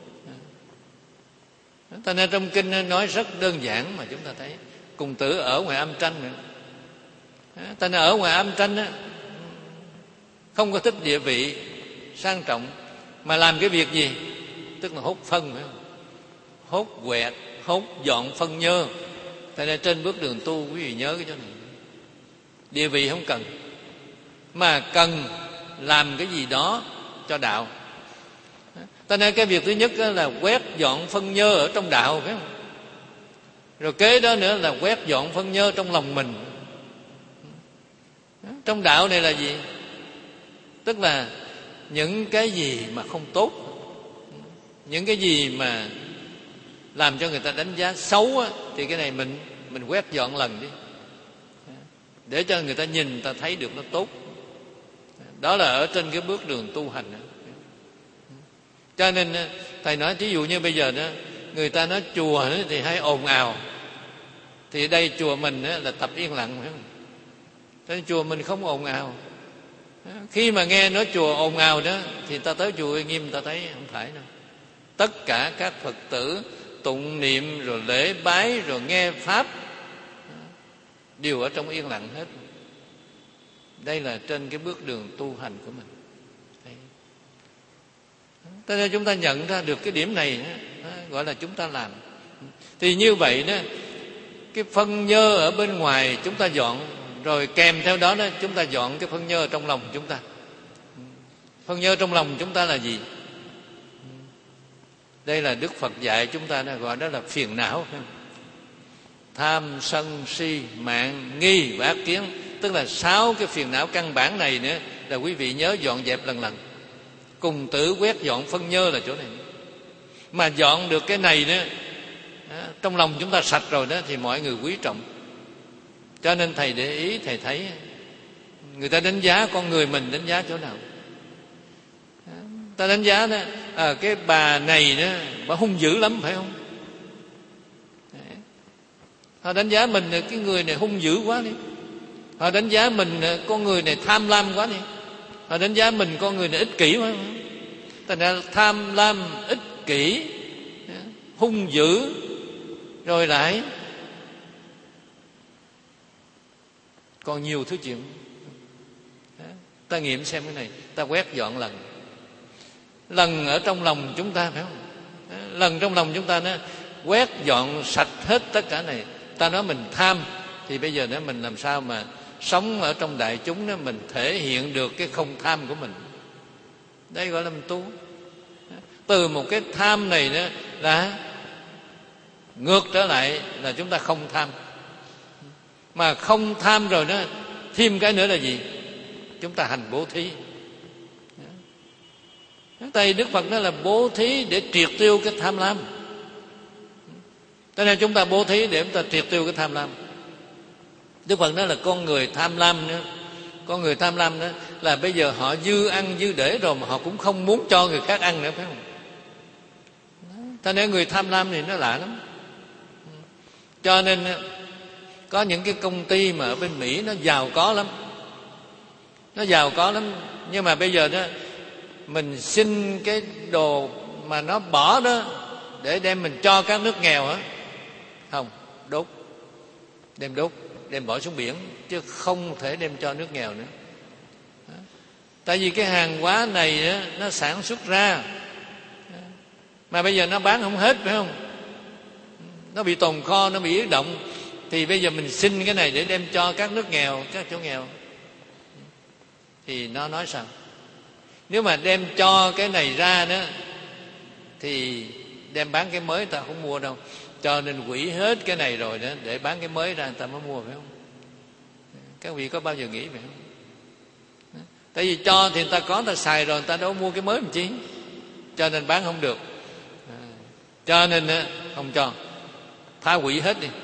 Cho nên trong kinh nói rất đơn giản mà chúng ta thấy cùng tử ở ngoài âm tranh nữa. Cho nên ở ngoài âm tranh đó, không có thích địa vị sang trọng, mà làm cái việc gì? Tức là hốt phân, phải không? Hốt quẹt, hốt dọn phân nhơ. Cho nên trên bước đường tu quý vị nhớ cái chỗ này, địa vị không cần, mà cần làm cái gì đó cho đạo. Cho nên cái việc thứ nhất là quét dọn phân nhơ ở trong đạo, phải không? Rồi kế đó nữa là quét dọn phân nhơ trong lòng mình. Trong đạo này là gì? Tức là những cái gì mà không tốt, những cái gì mà làm cho người ta đánh giá xấu á, thì cái này mình mình quét dọn lần đi, để cho người ta nhìn, người ta thấy được nó tốt. Đó là ở trên cái bước đường tu hành. Cho nên thầy nói ví dụ như bây giờ đó, người ta nói chùa thì hay ồn ào, thì ở đây chùa mình là tập yên lặng, phải không? Cho nên chùa mình không ồn ào. Khi mà nghe nói chùa ồn ào đó thì ta tới chùa Uy Nghiêm ta thấy không phải đâu. Tất cả các Phật tử tụng niệm rồi lễ bái rồi nghe pháp đều ở trong yên lặng hết. Đây là trên cái bước đường tu hành của mình. Cho nên chúng ta nhận ra được cái điểm này đó, gọi là chúng ta làm. Thì như vậy đó, cái phân nhơ ở bên ngoài chúng ta dọn, rồi kèm theo đó đó chúng ta dọn cái phân nhơ ở trong lòng chúng ta. Phân nhơ trong lòng chúng ta là gì? Đây là Đức Phật dạy chúng ta đã gọi đó là phiền não. Tham, sân, si, mạn, nghi và ác kiến. Tức là sáu cái phiền não căn bản này nữa là quý vị nhớ dọn dẹp lần lần. Cùng tử quét dọn phân nhơ là chỗ này. Mà dọn được cái này nữa, trong lòng chúng ta sạch rồi đó, thì mọi người quý trọng. Cho nên thầy để ý, thầy thấy người ta đánh giá con người mình đánh giá chỗ nào? Ta đánh giá đó, à, cái bà này đó, bà hung dữ lắm, phải không? Họ đánh giá mình cái người này hung dữ quá đi. Họ đánh giá mình con người này tham lam quá đi. Họ đánh giá mình con người này ích kỷ quá. Thành ra tham lam, ích kỷ, hung dữ, rồi lại còn nhiều thứ chuyện. Ta nghiệm xem cái này, ta quét dọn lần lần ở trong lòng chúng ta, phải không? Lần trong lòng chúng ta nó quét dọn sạch hết tất cả này. Ta nói mình tham, thì bây giờ đó mình làm sao mà sống ở trong đại chúng đó, mình thể hiện được cái không tham của mình. Đây gọi là mình tu. Từ một cái tham này đó là Ngược trở lại là chúng ta không tham. Mà không tham rồi đó, thêm cái nữa là gì? Chúng ta hành bố thí. Tại Đức Phật nói là bố thí để triệt tiêu cái tham lam. Cho nên chúng ta bố thí để chúng ta triệt tiêu cái tham lam. Đức Phật nói là con người tham lam nữa, con người tham lam nữa là bây giờ họ dư ăn dư để rồi mà họ cũng không muốn cho người khác ăn nữa, phải không? Cho nên người tham lam thì nó lạ lắm. Cho nên có những cái công ty mà ở bên Mỹ nó giàu có lắm, nó giàu có lắm, nhưng mà bây giờ đó mình xin cái đồ mà nó bỏ đó để đem mình cho các nước nghèo á, không, đốt, đem đốt, đem bỏ xuống biển, chứ không thể đem cho nước nghèo nữa. Tại vì cái hàng hóa này á, nó sản xuất ra mà bây giờ nó bán không hết, phải không? Nó bị tồn kho, nó bị ứ động, thì bây giờ mình xin cái này để đem cho các nước nghèo, các chỗ nghèo, thì nó nói sao? Nếu mà đem cho cái này ra đó thì đem bán cái mới ta không mua đâu, cho nên hủy hết cái này rồi đó để bán cái mới ra người ta mới mua, phải không? Các vị có bao giờ nghĩ vậy không? Tại vì cho thì người ta có, người ta xài rồi, người ta đâu mua cái mới làm chi, cho nên bán không được, cho nên không cho, phá hủy hết đi.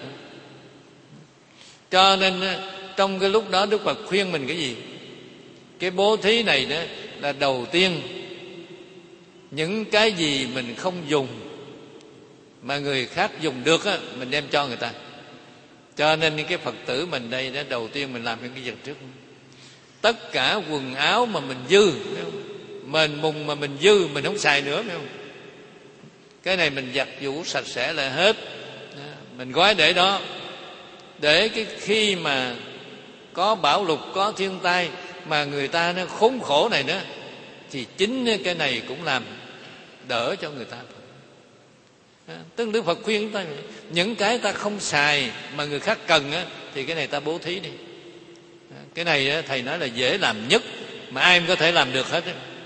Cho nên trong cái lúc đó Đức Phật khuyên mình cái gì? Cái bố thí này đó là đầu tiên, những cái gì mình không dùng mà người khác dùng được á, mình đem cho người ta. Cho nên những cái Phật tử mình đây đó, đầu tiên mình làm những cái việc trước. Tất cả quần áo mà mình dư, mình mùng mà mình dư mình không xài nữa, phải không? Cái này mình giặt giũ sạch sẽ lại hết, mình gói để đó, để cái khi mà có bão lụt, có thiên tai mà người ta nó khốn khổ này nữa, thì chính cái này cũng làm đỡ cho người ta. Tức Đức Phật khuyên chúng ta những cái ta không xài mà người khác cần á, thì cái này ta bố thí đi. Cái này thầy nói là dễ làm nhất, mà ai cũng có thể làm được hết.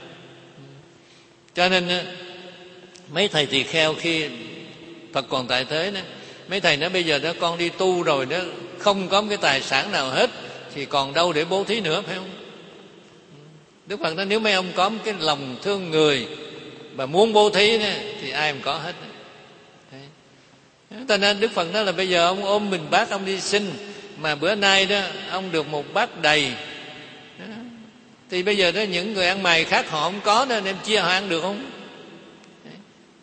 Cho nên mấy thầy tỳ kheo khi Phật còn tại thế đó, mấy thầy nói bây giờ đó con đi tu rồi đó, không có một cái tài sản nào hết thì còn đâu để bố thí nữa, phải không? Đức Phật nói nếu mấy ông có một cái lòng thương người mà muốn bố thí đó, thì ai cũng có hết. Cho nên Đức Phật nói là bây giờ ông ôm mình bát ông đi xin, mà bữa nay đó ông được một bát đầy đó, thì bây giờ đó những người ăn mày khác họ không có đó, nên chia họ ăn được không? Đấy.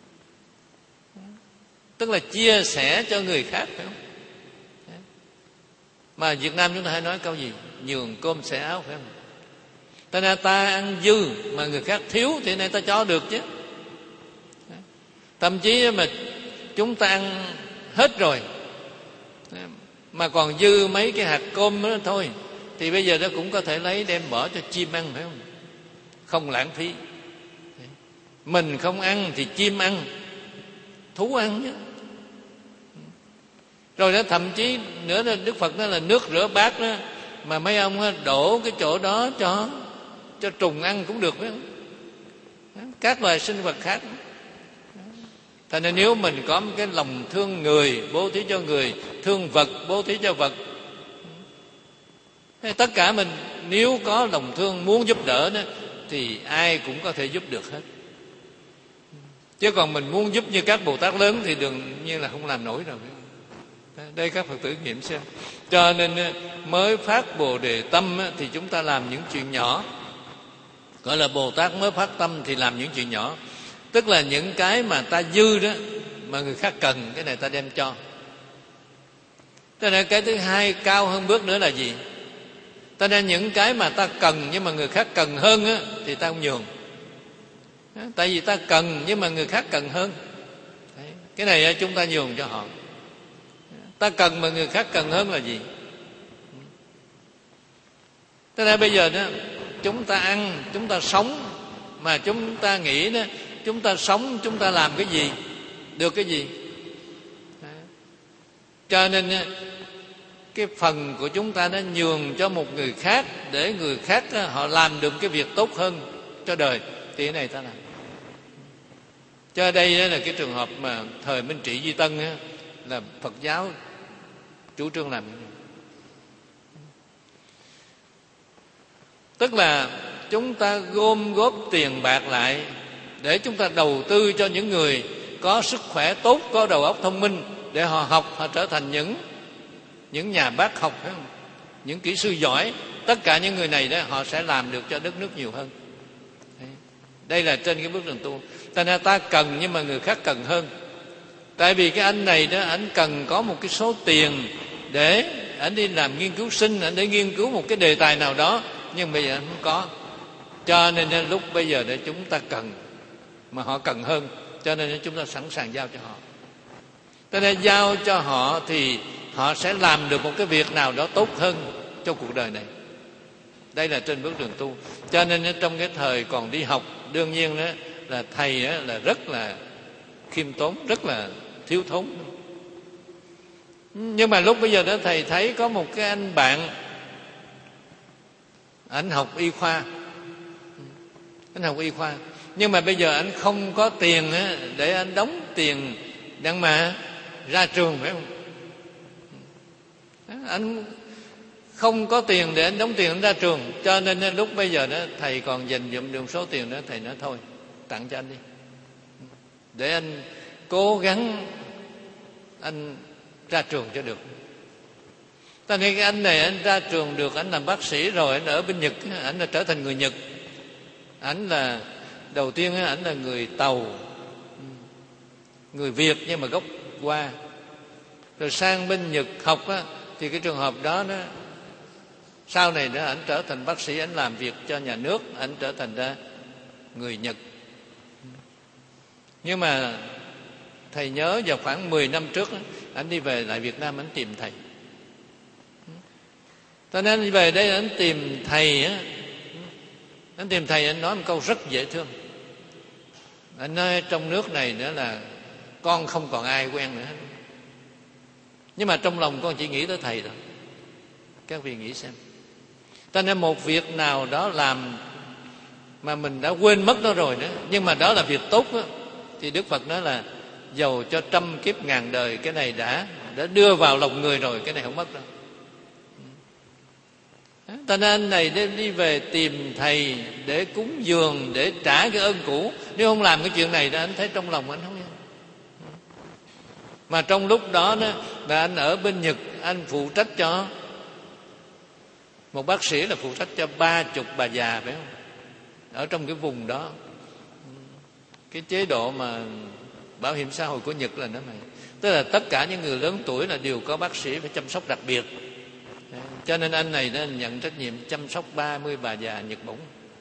Tức là chia sẻ cho người khác, phải không? Đấy. Mà Việt Nam chúng ta hay nói câu gì? Nhường cơm xẻ áo, phải không? Cho nên ta ăn dư mà người khác thiếu thì này ta cho được chứ. Đấy. Thậm chí mà chúng ta ăn hết rồi mà còn dư mấy cái hạt cơm đó thôi, thì bây giờ nó cũng có thể lấy đem bỏ cho chim ăn, phải không? Không lãng phí. Mình không ăn thì chim ăn, thú ăn chứ. Rồi đó thậm chí nữa là Đức Phật nói là nước rửa bát đó, mà mấy ông đổ cái chỗ đó cho cho trùng ăn cũng được, phải không? Các loài sinh vật khác. Cho nên nếu mình có một cái lòng thương người, bố thí cho người, thương vật, bố thí cho vật, tất cả mình nếu có lòng thương muốn giúp đỡ đó, thì ai cũng có thể giúp được hết. Chứ còn mình muốn giúp như các Bồ Tát lớn thì đương nhiên là không làm nổi rồi. Đây các Phật tử nghiệm xem. Cho nên mới phát Bồ Đề tâm thì chúng ta làm những chuyện nhỏ. Gọi là Bồ Tát mới phát tâm thì làm những chuyện nhỏ. Tức là những cái mà ta dư đó, mà người khác cần, cái này ta đem cho. Cho nên cái thứ hai cao hơn bước nữa là gì? Cho nên những cái mà ta cần nhưng mà người khác cần hơn á, thì ta không nhường. Tại vì ta cần nhưng mà người khác cần hơn. Đấy. Cái này chúng ta nhường cho họ. Ta cần mà người khác cần hơn là gì? Cho nên bây giờ đó, chúng ta ăn, chúng ta sống, mà chúng ta nghĩ đó, chúng ta sống, chúng ta làm cái gì? Được cái gì? Cho nên cái phần của chúng ta nó nhường cho một người khác, để người khác họ làm được cái việc tốt hơn cho đời, thì cái này ta làm. Cho đây là cái trường hợp mà thời Minh Trị Duy Tân là Phật giáo chủ trương làm. Tức là chúng ta gom góp tiền bạc lại để chúng ta đầu tư cho những người có sức khỏe tốt, có đầu óc thông minh, để họ học, họ trở thành những những nhà bác học, phải không? Những kỹ sư giỏi. Tất cả những người này đó, họ sẽ làm được cho đất nước nhiều hơn. Đây là trên cái bước đường tu. Thành ra ta cần, nhưng mà người khác cần hơn. Tại vì cái anh này đó, anh cần có một cái số tiền để anh đi làm nghiên cứu sinh, anh để nghiên cứu một cái đề tài nào đó, nhưng bây giờ anh không có. Cho nên lúc bây giờ để chúng ta cần, mà họ cần hơn, cho nên chúng ta sẵn sàng giao cho họ. Cho nên giao cho họ thì họ sẽ làm được một cái việc nào đó tốt hơn cho cuộc đời này. Đây là trên bước đường tu. Cho nên trong cái thời còn đi học, đương nhiên đó là thầy đó là rất là khiêm tốn, rất là thiếu thốn. Nhưng mà lúc bây giờ đó thầy thấy có một cái anh bạn, anh học y khoa, anh học y khoa, nhưng mà bây giờ anh không có tiền để anh đóng tiền đang mà ra trường, phải không? Anh không có tiền để anh đóng tiền anh ra trường, cho nên lúc bây giờ đó thầy còn dành dụm được số tiền đó, thầy nói thôi tặng cho anh đi, để anh cố gắng anh ra trường cho được. Ta nghĩ cái anh này anh ra trường được, anh làm bác sĩ rồi, anh ở bên Nhật, anh là trở thành người Nhật. Anh là đầu tiên anh là người Tàu, người Việt nhưng mà gốc Hoa, rồi sang bên Nhật học á, thì cái trường hợp đó đó sau này nữa anh trở thành bác sĩ, anh làm việc cho nhà nước, anh trở thành ra người Nhật. Nhưng mà thầy nhớ vào khoảng mười năm trước anh đi về lại Việt Nam, anh tìm thầy. Cho nên anh về đây anh tìm thầy á, anh tìm thầy, anh nói một câu rất dễ thương. Anh nói trong nước này nữa là con không còn ai quen nữa hết, nhưng mà trong lòng con chỉ nghĩ tới thầy thôi. Các vị nghĩ xem, cho nên một việc nào đó làm mà mình đã quên mất nó rồi nữa, nhưng mà đó là việc tốt đó, thì Đức Phật nói là dầu cho trăm kiếp ngàn đời, cái này đã đã đưa vào lòng người rồi, cái này không mất đâu. Cho nên anh này đi về tìm thầy để cúng dường, để trả cái ơn cũ. Nếu không làm cái chuyện này đó, anh thấy trong lòng anh không yên. Mà trong lúc đó, đó là anh ở bên Nhật, anh phụ trách cho một bác sĩ, là phụ trách cho ba chục bà già, phải không? Ở trong cái vùng đó, cái chế độ mà bảo hiểm xã hội của Nhật là nó này, tức là tất cả những người lớn tuổi là đều có bác sĩ phải chăm sóc đặc biệt. Cho nên anh này nó nhận trách nhiệm chăm sóc ba mươi bà già Nhật Bổn.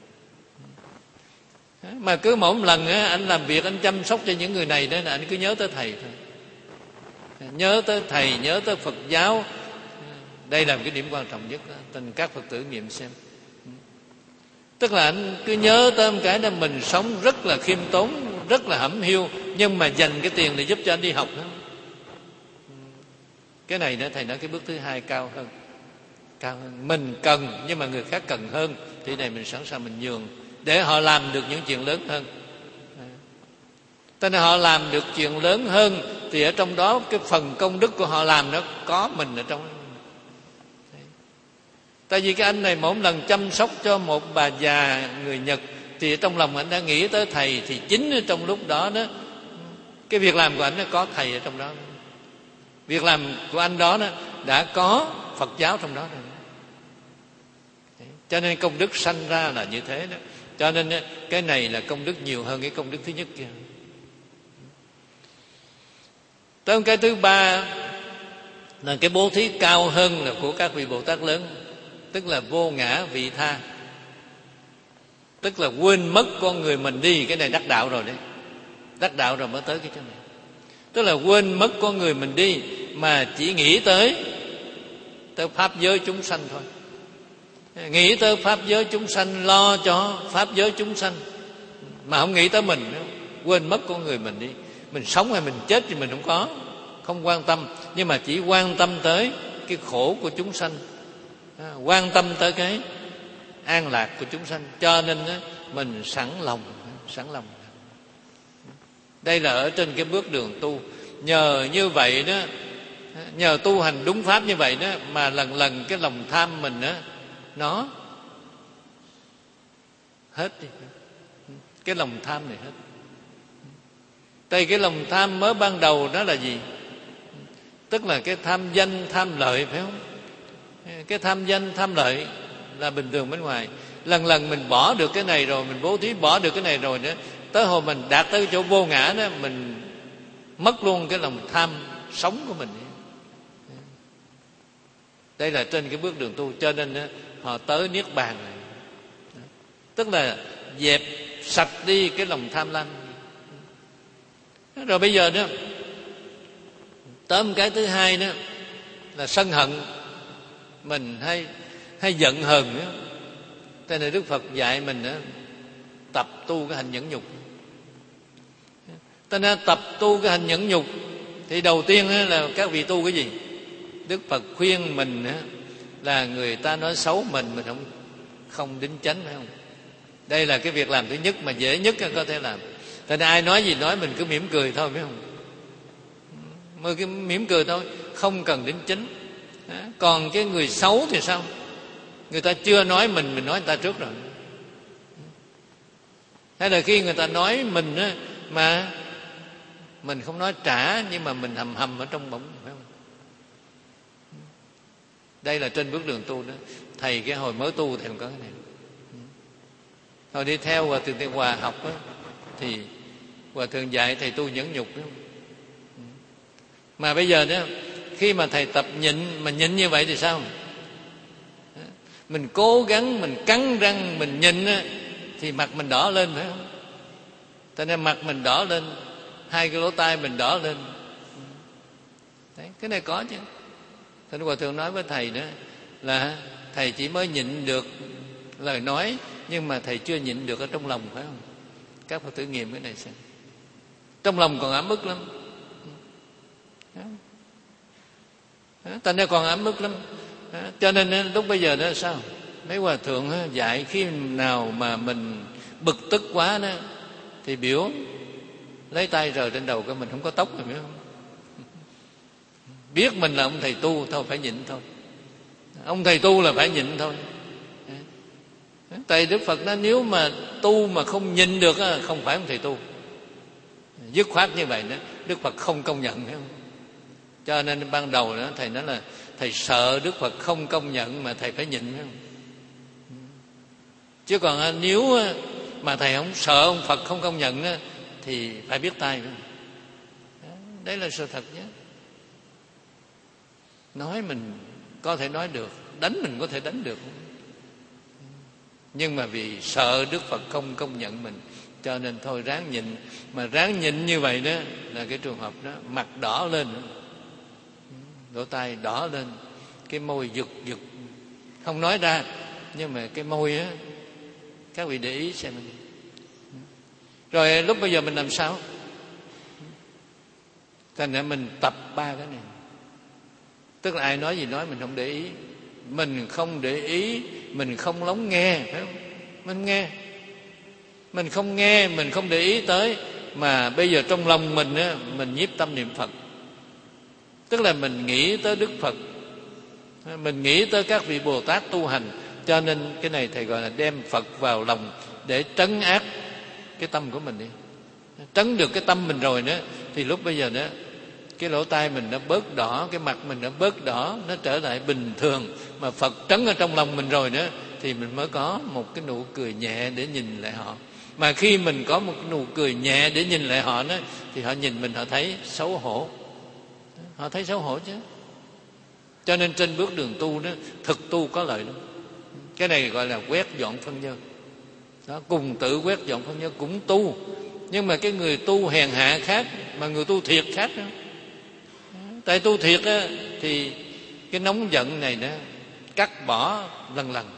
Mà cứ mỗi một lần anh làm việc, anh chăm sóc cho những người này đó, anh cứ nhớ tới thầy thôi, nhớ tới thầy, nhớ tới Phật giáo. Đây là một cái điểm quan trọng nhất đó. Tình các Phật tử nghiệm xem, tức là anh cứ nhớ tới một cái là mình sống rất là khiêm tốn, rất là hẩm hiu, nhưng mà dành cái tiền để giúp cho anh đi học đó. Cái này nữa thầy nói cái bước thứ hai cao hơn, cao hơn. Mình cần nhưng mà người khác cần hơn, thì này mình sẵn sàng mình nhường để họ làm được những chuyện lớn hơn. Cho nên họ làm được chuyện lớn hơn thì ở trong đó cái phần công đức của họ làm nó có mình ở trong đó. Tại vì cái anh này mỗi lần chăm sóc cho một bà già người Nhật thì trong lòng anh đã nghĩ tới thầy, thì chính ở trong lúc đó đó cái việc làm của anh nó có thầy ở trong đó. Việc làm của anh đó, đó đã có Phật giáo trong đó rồi. Cho nên công đức sanh ra là như thế đó. Cho nên cái này là công đức nhiều hơn cái công đức thứ nhất kia. Tới cái thứ ba là cái bố thí cao hơn là của các vị Bồ Tát lớn, tức là vô ngã vị tha, tức là quên mất con người mình đi. Cái này đắc đạo rồi đấy, đắc đạo rồi mới tới cái chỗ này. Tức là quên mất con người mình đi, mà chỉ nghĩ tới tới pháp giới chúng sanh thôi. Nghĩ tới pháp giới chúng sanh, lo cho pháp giới chúng sanh, mà không nghĩ tới mình nữa. Quên mất con người mình đi. Mình sống hay mình chết thì mình không có, không quan tâm, nhưng mà chỉ quan tâm tới cái khổ của chúng sanh, quan tâm tới cái an lạc của chúng sanh. Cho nên mình sẵn lòng, sẵn lòng. Đây là ở trên cái bước đường tu. nhờ như vậy đó, nhờ tu hành đúng pháp như vậy đó, mà lần lần cái lòng tham mình đó nó hết đi. Cái lòng tham này hết. Tại cái lòng tham mới ban đầu đó là gì? Tức là cái tham danh, tham lợi, phải không? Cái tham danh, tham lợi là bình thường bên ngoài. Lần lần mình bỏ được cái này rồi, mình bố thí bỏ được cái này rồi nữa, tới hồi mình đạt tới cái chỗ vô ngã đó, mình mất luôn cái lòng tham sống của mình. Đây là trên cái bước đường tu. Cho nên đó, họ tới niết bàn này, tức là dẹp sạch đi cái lòng tham lam. Rồi bây giờ đó, tới một cái thứ hai đó là sân hận. Mình hay hay giận hờn đó. Cho nên Đức Phật dạy mình đó, tập tu cái hành nhẫn nhục. Cho nên tập tu cái hành nhẫn nhục thì đầu tiên đó là các vị tu cái gì? Đức Phật khuyên mình đó, là người ta nói xấu mình, mình không không đính chánh, phải không? Đây là cái việc làm thứ nhất mà dễ nhất có thể làm. Cho nên ai nói gì nói mình cứ mỉm cười thôi, phải không? Mới cứ mỉm cười thôi, không cần đính chính. Còn cái người xấu thì sao? Người ta chưa nói mình, mình nói người ta trước rồi. Hay là khi người ta nói mình á, mà mình không nói trả, nhưng mà mình hầm hầm ở trong bụng, phải không? Đây là trên bước đường tu đó. Thầy cái hồi mới tu thầy không có cái này. Hồi đi theo Hòa Thượng Tây Hòa học á, thì Hòa Thượng dạy thầy tu nhẫn nhục đó. Mà bây giờ đó, khi mà thầy tập nhịn, mà nhịn như vậy thì sao? Mình cố gắng, mình cắn răng, mình nhịn á, thì mặt mình đỏ lên, phải không? Cho nên mặt mình đỏ lên, hai cái lỗ tai mình đỏ lên. Đấy, cái này có chứ. Thế nên Hòa Thượng nói với thầy đó là thầy chỉ mới nhịn được lời nói, nhưng mà thầy chưa nhịn được ở trong lòng, phải không? Các Phật tử nghiệm cái này xem. Trong lòng còn ấm ức lắm. Thành ra còn ấm ức lắm. Cho nên lúc bây giờ đó sao? Mấy Hòa Thượng dạy khi nào mà mình bực tức quá đó, thì biểu lấy tay rờ trên đầu của mình, không có tóc rồi, biết không? Biết mình là ông thầy tu thôi, phải nhịn thôi. Ông thầy tu là phải nhịn thôi. Tại Đức Phật nói nếu mà tu mà không nhịn được, không phải ông thầy tu. Dứt khoát như vậy đó, Đức Phật không công nhận, phải không? Cho nên ban đầu đó thầy nói là thầy sợ Đức Phật không công nhận mà thầy phải nhịn, phải không? Chứ còn nếu mà thầy không sợ ông Phật không công nhận đó, thì phải biết tay, phải không? Đấy là sự thật nhé. Nói mình có thể nói được, đánh mình có thể đánh được, nhưng mà vì sợ Đức Phật không công nhận mình, cho nên thôi ráng nhịn. Mà ráng nhịn như vậy đó là cái trường hợp đó, mặt đỏ lên, lỗ tai đỏ lên, cái môi giật giật, không nói ra, nhưng mà cái môi á, các vị để ý xem. Rồi lúc bây giờ mình làm sao? Thành ra mình tập ba cái này. Tức là ai nói gì nói mình không để ý. Mình không để ý, mình không lắng nghe, phải không? Mình nghe. Mình không nghe, mình không để ý tới, mà bây giờ trong lòng mình á, mình nhiếp tâm niệm Phật. Tức là mình nghĩ tới Đức Phật, mình nghĩ tới các vị Bồ Tát tu hành. Cho nên cái này thầy gọi là đem Phật vào lòng để trấn áp cái tâm của mình đi. Trấn được cái tâm mình rồi đó, thì lúc bây giờ đó, cái lỗ tai mình nó bớt đỏ, cái mặt mình nó bớt đỏ, nó trở lại bình thường. Mà Phật trấn ở trong lòng mình rồi đó, thì mình mới có một cái nụ cười nhẹ để nhìn lại họ. Mà khi mình có một cái nụ cười nhẹ để nhìn lại họ đó, thì họ nhìn mình, họ thấy xấu hổ. Họ thấy xấu hổ chứ. Cho nên trên bước đường tu đó, thực tu có lợi lắm. Cái này gọi là quét dọn phân nhân đó, cùng tự quét dọn phân nhân cũng tu. Nhưng mà cái người tu hèn hạ khác, mà người tu thiệt khác đó. Tại tu thiệt á, thì cái nóng giận này đó cắt bỏ lần lần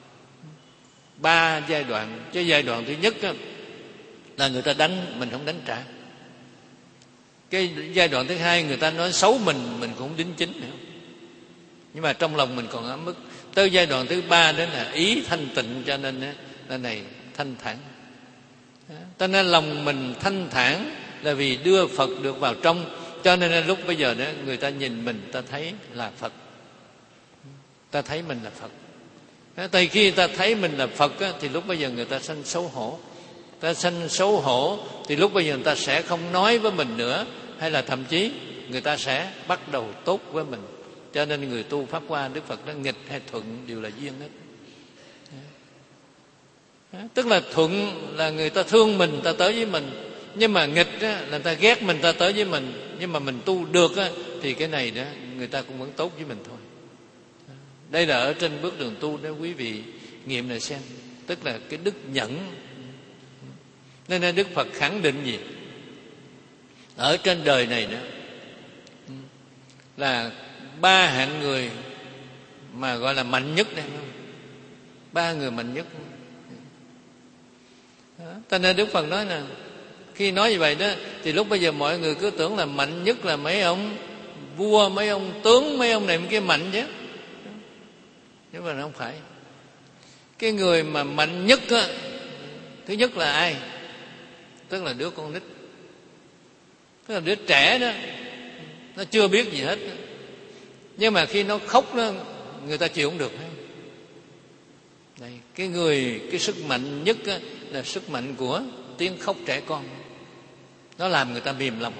ba giai đoạn. Chứ giai đoạn thứ nhất á, là người ta đánh mình không đánh trả. Cái giai đoạn thứ hai, người ta nói xấu mình, mình cũng không đính chính nữa, nhưng mà trong lòng mình còn ấm ức. Tới giai đoạn thứ ba đó là ý thanh tịnh, cho nên á, là này thanh thản. Cho nên lòng mình thanh thản là vì đưa Phật được vào trong. Cho nên là lúc bây giờ đó người ta nhìn mình ta thấy là Phật, ta thấy mình là Phật. Tại khi ta thấy mình là Phật á, thì lúc bây giờ người ta sanh xấu hổ. Ta sanh xấu hổ thì lúc bây giờ người ta sẽ không nói với mình nữa, hay là thậm chí người ta sẽ bắt đầu tốt với mình. Cho nên người tu Pháp Hoa, Đức Phật nói nghịch hay thuận đều là duyên hết. Tức là thuận là người ta thương mình, ta tới với mình. Nhưng mà nghịch á, là người ta ghét mình, ta tới với mình. Nhưng mà mình tu được á, thì cái này đó người ta cũng vẫn tốt với mình thôi. Đây là ở trên bước đường tu đó quý vị nghiệm này xem. Tức là cái đức nhẫn. Nên là Đức Phật khẳng định gì? Ở trên đời này đó là ba hạng người mà gọi là mạnh nhất đây, ba người mạnh nhất. Cho nên Đức Phật nói là khi nói như vậy đó thì lúc bây giờ mọi người cứ tưởng là mạnh nhất là mấy ông vua, mấy ông tướng, mấy ông này mấy kia mạnh chứ. Nhưng mà nó không phải. Cái người mà mạnh nhất á, thứ nhất là ai? Tức là đứa con nít, tức là đứa trẻ đó, nó chưa biết gì hết, nhưng mà khi nó khóc đó, người ta chịu không được. Đây, cái người, cái sức mạnh nhất á, là sức mạnh của tiếng khóc trẻ con. Nó làm người ta mềm lòng.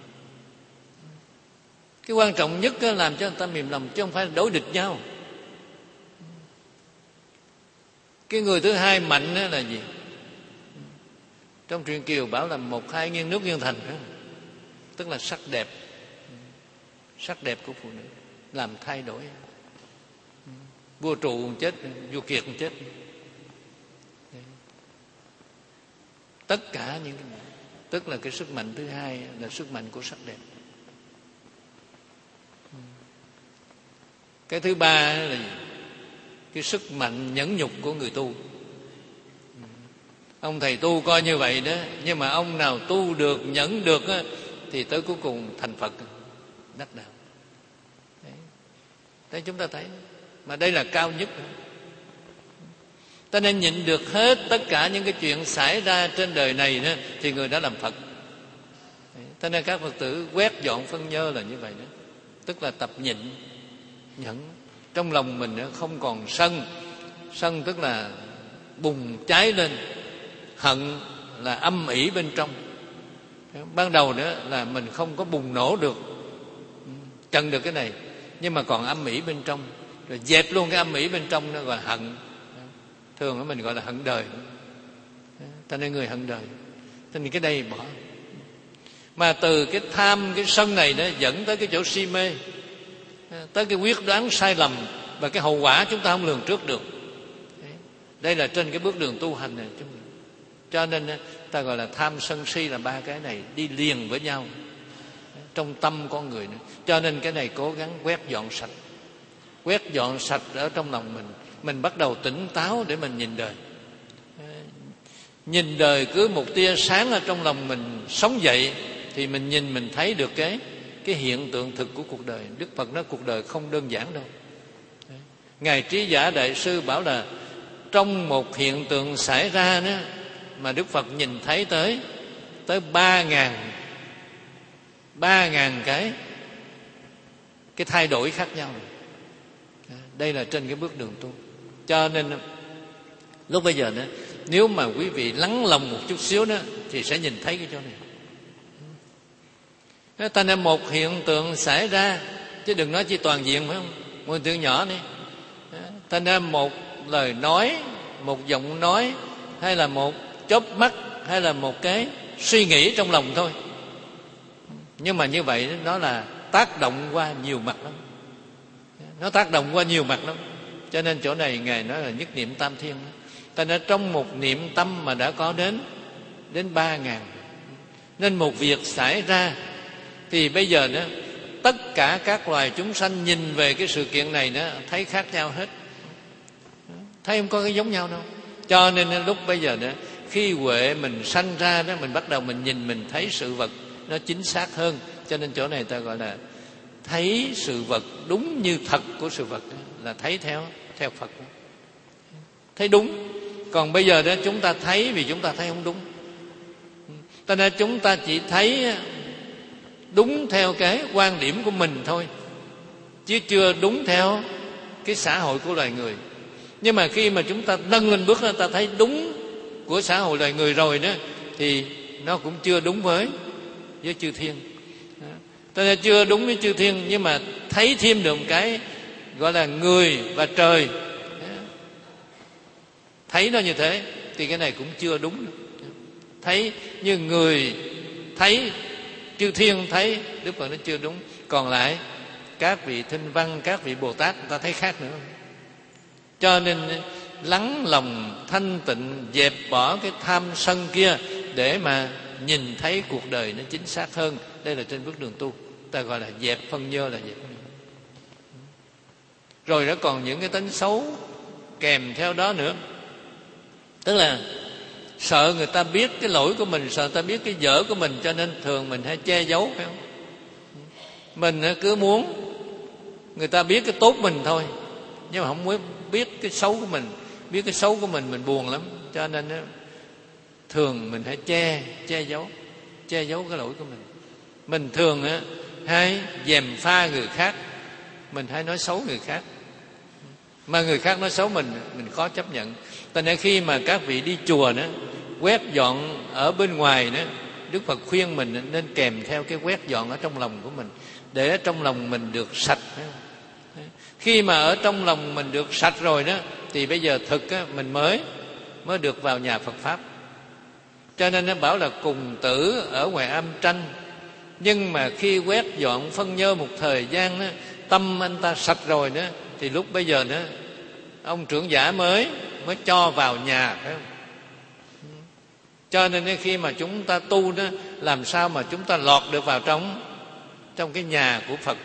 Cái quan trọng nhất á, làm cho người ta mềm lòng, chứ không phải là đối địch nhau. Cái người thứ hai mạnh á là gì? Trong truyện Kiều bảo là một hai nghiêng nước nghiêng thành đó. Tức là sắc đẹp, sắc đẹp của phụ nữ làm thay đổi. Vua trụ cũng chết, vua kiệt cũng chết. Tất cả những cái này, tức là cái sức mạnh thứ hai là sức mạnh của sắc đẹp. Cái thứ ba là gì? Cái sức mạnh nhẫn nhục của người tu. Ông thầy tu coi như vậy đó, nhưng mà ông nào tu được, nhẫn được á, thì tới cuối cùng thành Phật, đắc đạo. Đấy. Đấy chúng ta thấy. Mà đây là cao nhất. Ta nên nhịn được hết tất cả những cái chuyện xảy ra trên đời này đó, thì người đã làm Phật. Cho nên các Phật tử quét dọn phân nhơ là như vậy đó. Tức là tập nhịn, nhẫn. Trong lòng mình không còn sân. Sân tức là bùng cháy lên. Hận là âm ỉ bên trong. Ban đầu đó là mình không có bùng nổ được, trần được cái này, nhưng mà còn âm ỉ bên trong. Rồi dẹp luôn cái âm ỉ bên trong, nó gọi là hận. Thường mình gọi là hận đời. Cho nên người hận đời, cho nên cái đây bỏ. Mà từ cái tham, cái sân này nó dẫn tới cái chỗ si mê, tới cái quyết đoán sai lầm, và cái hậu quả chúng ta không lường trước được. Đây là trên cái bước đường tu hành này. Cho nên ta gọi là tham sân si là ba cái này đi liền với nhau trong tâm con người nữa. Cho nên cái này cố gắng quét dọn sạch, quét dọn sạch ở trong lòng mình. Mình bắt đầu tỉnh táo để mình nhìn đời. Nhìn đời cứ một tia sáng ở trong lòng mình sống dậy, thì mình nhìn mình thấy được cái cái hiện tượng thực của cuộc đời. Đức Phật nói cuộc đời không đơn giản đâu. Ngài Trí Giả Đại Sư bảo là trong một hiện tượng xảy ra đó, mà Đức Phật nhìn thấy tới tới ba ngàn ba ngàn cái cái thay đổi khác nhau. Đây là trên cái bước đường tu. Cho nên lúc bây giờ đó, nếu mà quý vị lắng lòng một chút xíu đó, thì sẽ nhìn thấy cái chỗ này. Ta nên một hiện tượng xảy ra, chứ đừng nói chỉ toàn diện, phải không? Một hiện tượng nhỏ đi. Ta nên một lời nói, một giọng nói, hay là một chớp mắt, hay là một cái suy nghĩ trong lòng thôi. Nhưng mà như vậy nó là tác động qua nhiều mặt lắm. Nó tác động qua nhiều mặt lắm. Cho nên chỗ này Ngài nói là nhất niệm tam thiên. Ta nói trong một niệm tâm mà đã có đến đến ba ngàn. Nên một việc xảy ra thì bây giờ đó, tất cả các loài chúng sanh nhìn về cái sự kiện này đó, thấy khác nhau hết. Thấy không có cái giống nhau đâu. Cho nên lúc bây giờ đó, khi huệ mình sanh ra đó, mình bắt đầu mình nhìn mình thấy sự vật nó chính xác hơn. Cho nên chỗ này ta gọi là thấy sự vật đúng như thật của sự vật, là thấy theo theo Phật, thấy đúng. Còn bây giờ đó chúng ta thấy vì chúng ta thấy không đúng. Cho nên chúng ta chỉ thấy đúng theo cái quan điểm của mình thôi, chứ chưa đúng theo cái xã hội của loài người. Nhưng mà khi mà chúng ta nâng lên bước đó, ta thấy đúng của xã hội loài người rồi đó, thì nó cũng chưa đúng với với chư thiên. Ta nên chưa đúng với chư thiên, nhưng mà thấy thêm được một cái gọi là người và trời, thấy nó như thế thì cái này cũng chưa đúng. Thấy như người thấy, chư thiên thấy, Đức Phật nó chưa đúng. Còn lại các vị Thinh Văn, các vị Bồ Tát, người ta thấy khác nữa. Cho nên lắng lòng thanh tịnh, dẹp bỏ cái tham sân kia để mà nhìn thấy cuộc đời nó chính xác hơn. Đây là trên bước đường tu, ta gọi là dẹp phân nhơ, là dẹp phân nhơ. Rồi nó còn những cái tính xấu kèm theo đó nữa. Tức là sợ người ta biết cái lỗi của mình, sợ người ta biết cái dở của mình, cho nên thường mình hay che giấu, phải không? Mình cứ muốn người ta biết cái tốt mình thôi, nhưng mà không muốn biết cái xấu của mình. Biết cái xấu của mình, mình buồn lắm. Cho nên thường mình hay che che giấu che giấu cái lỗi của mình. Mình thường hay gièm pha người khác, mình hay nói xấu người khác, mà người khác nói xấu mình, mình khó chấp nhận. Cho nên khi mà các vị đi chùa đó, quét dọn ở bên ngoài đó, Đức Phật khuyên mình nên kèm theo cái quét dọn ở trong lòng của mình, để ở trong lòng mình được sạch. Khi mà ở trong lòng mình được sạch rồi đó, thì bây giờ thực á, mình mới mới được vào nhà Phật Pháp. Cho nên nó bảo là cùng tử ở ngoài âm tranh. Nhưng mà khi quét dọn phân nhơ một thời gian đó, tâm anh ta sạch rồi đó, thì lúc bây giờ đó ông trưởng giả mới mới cho vào nhà, phải không? Cho nên khi mà chúng ta tu đó, làm sao mà chúng ta lọt được vào trong trong cái nhà của Phật,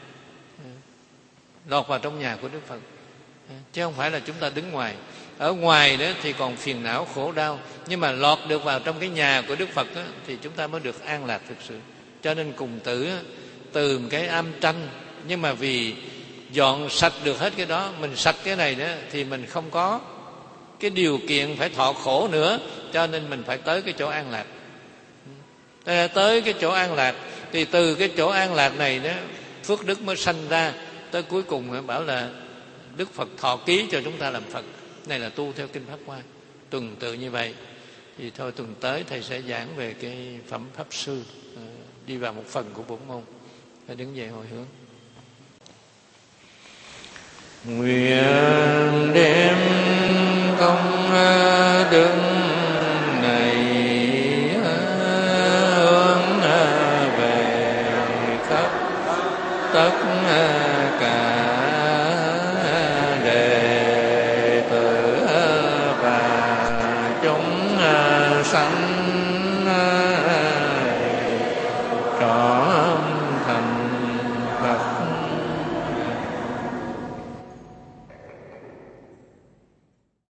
lọt vào trong nhà của Đức Phật, chứ không phải là chúng ta đứng ngoài. Ở ngoài đó thì còn phiền não khổ đau, nhưng mà lọt được vào trong cái nhà của Đức Phật đó, thì chúng ta mới được an lạc thực sự. Cho nên cùng tử từ một cái âm tranh, nhưng mà vì dọn sạch được hết cái đó, mình sạch cái này đó, thì mình không có cái điều kiện phải thọ khổ nữa. Cho nên mình phải tới cái chỗ an lạc. Tới cái chỗ an lạc, thì từ cái chỗ an lạc này đó, phước đức mới sanh ra. Tới cuối cùng bảo là Đức Phật thọ ký cho chúng ta làm Phật. Này là tu theo Kinh Pháp Hoa, tuần tự như vậy. Thì thôi tuần tới thầy sẽ giảng về cái phẩm Pháp Sư, đi vào một phần của bổn môn. Hãy đứng dậy hồi hướng. Nguyện đem công đức này hướng về khắp tất cả đệ tử và chúng sanh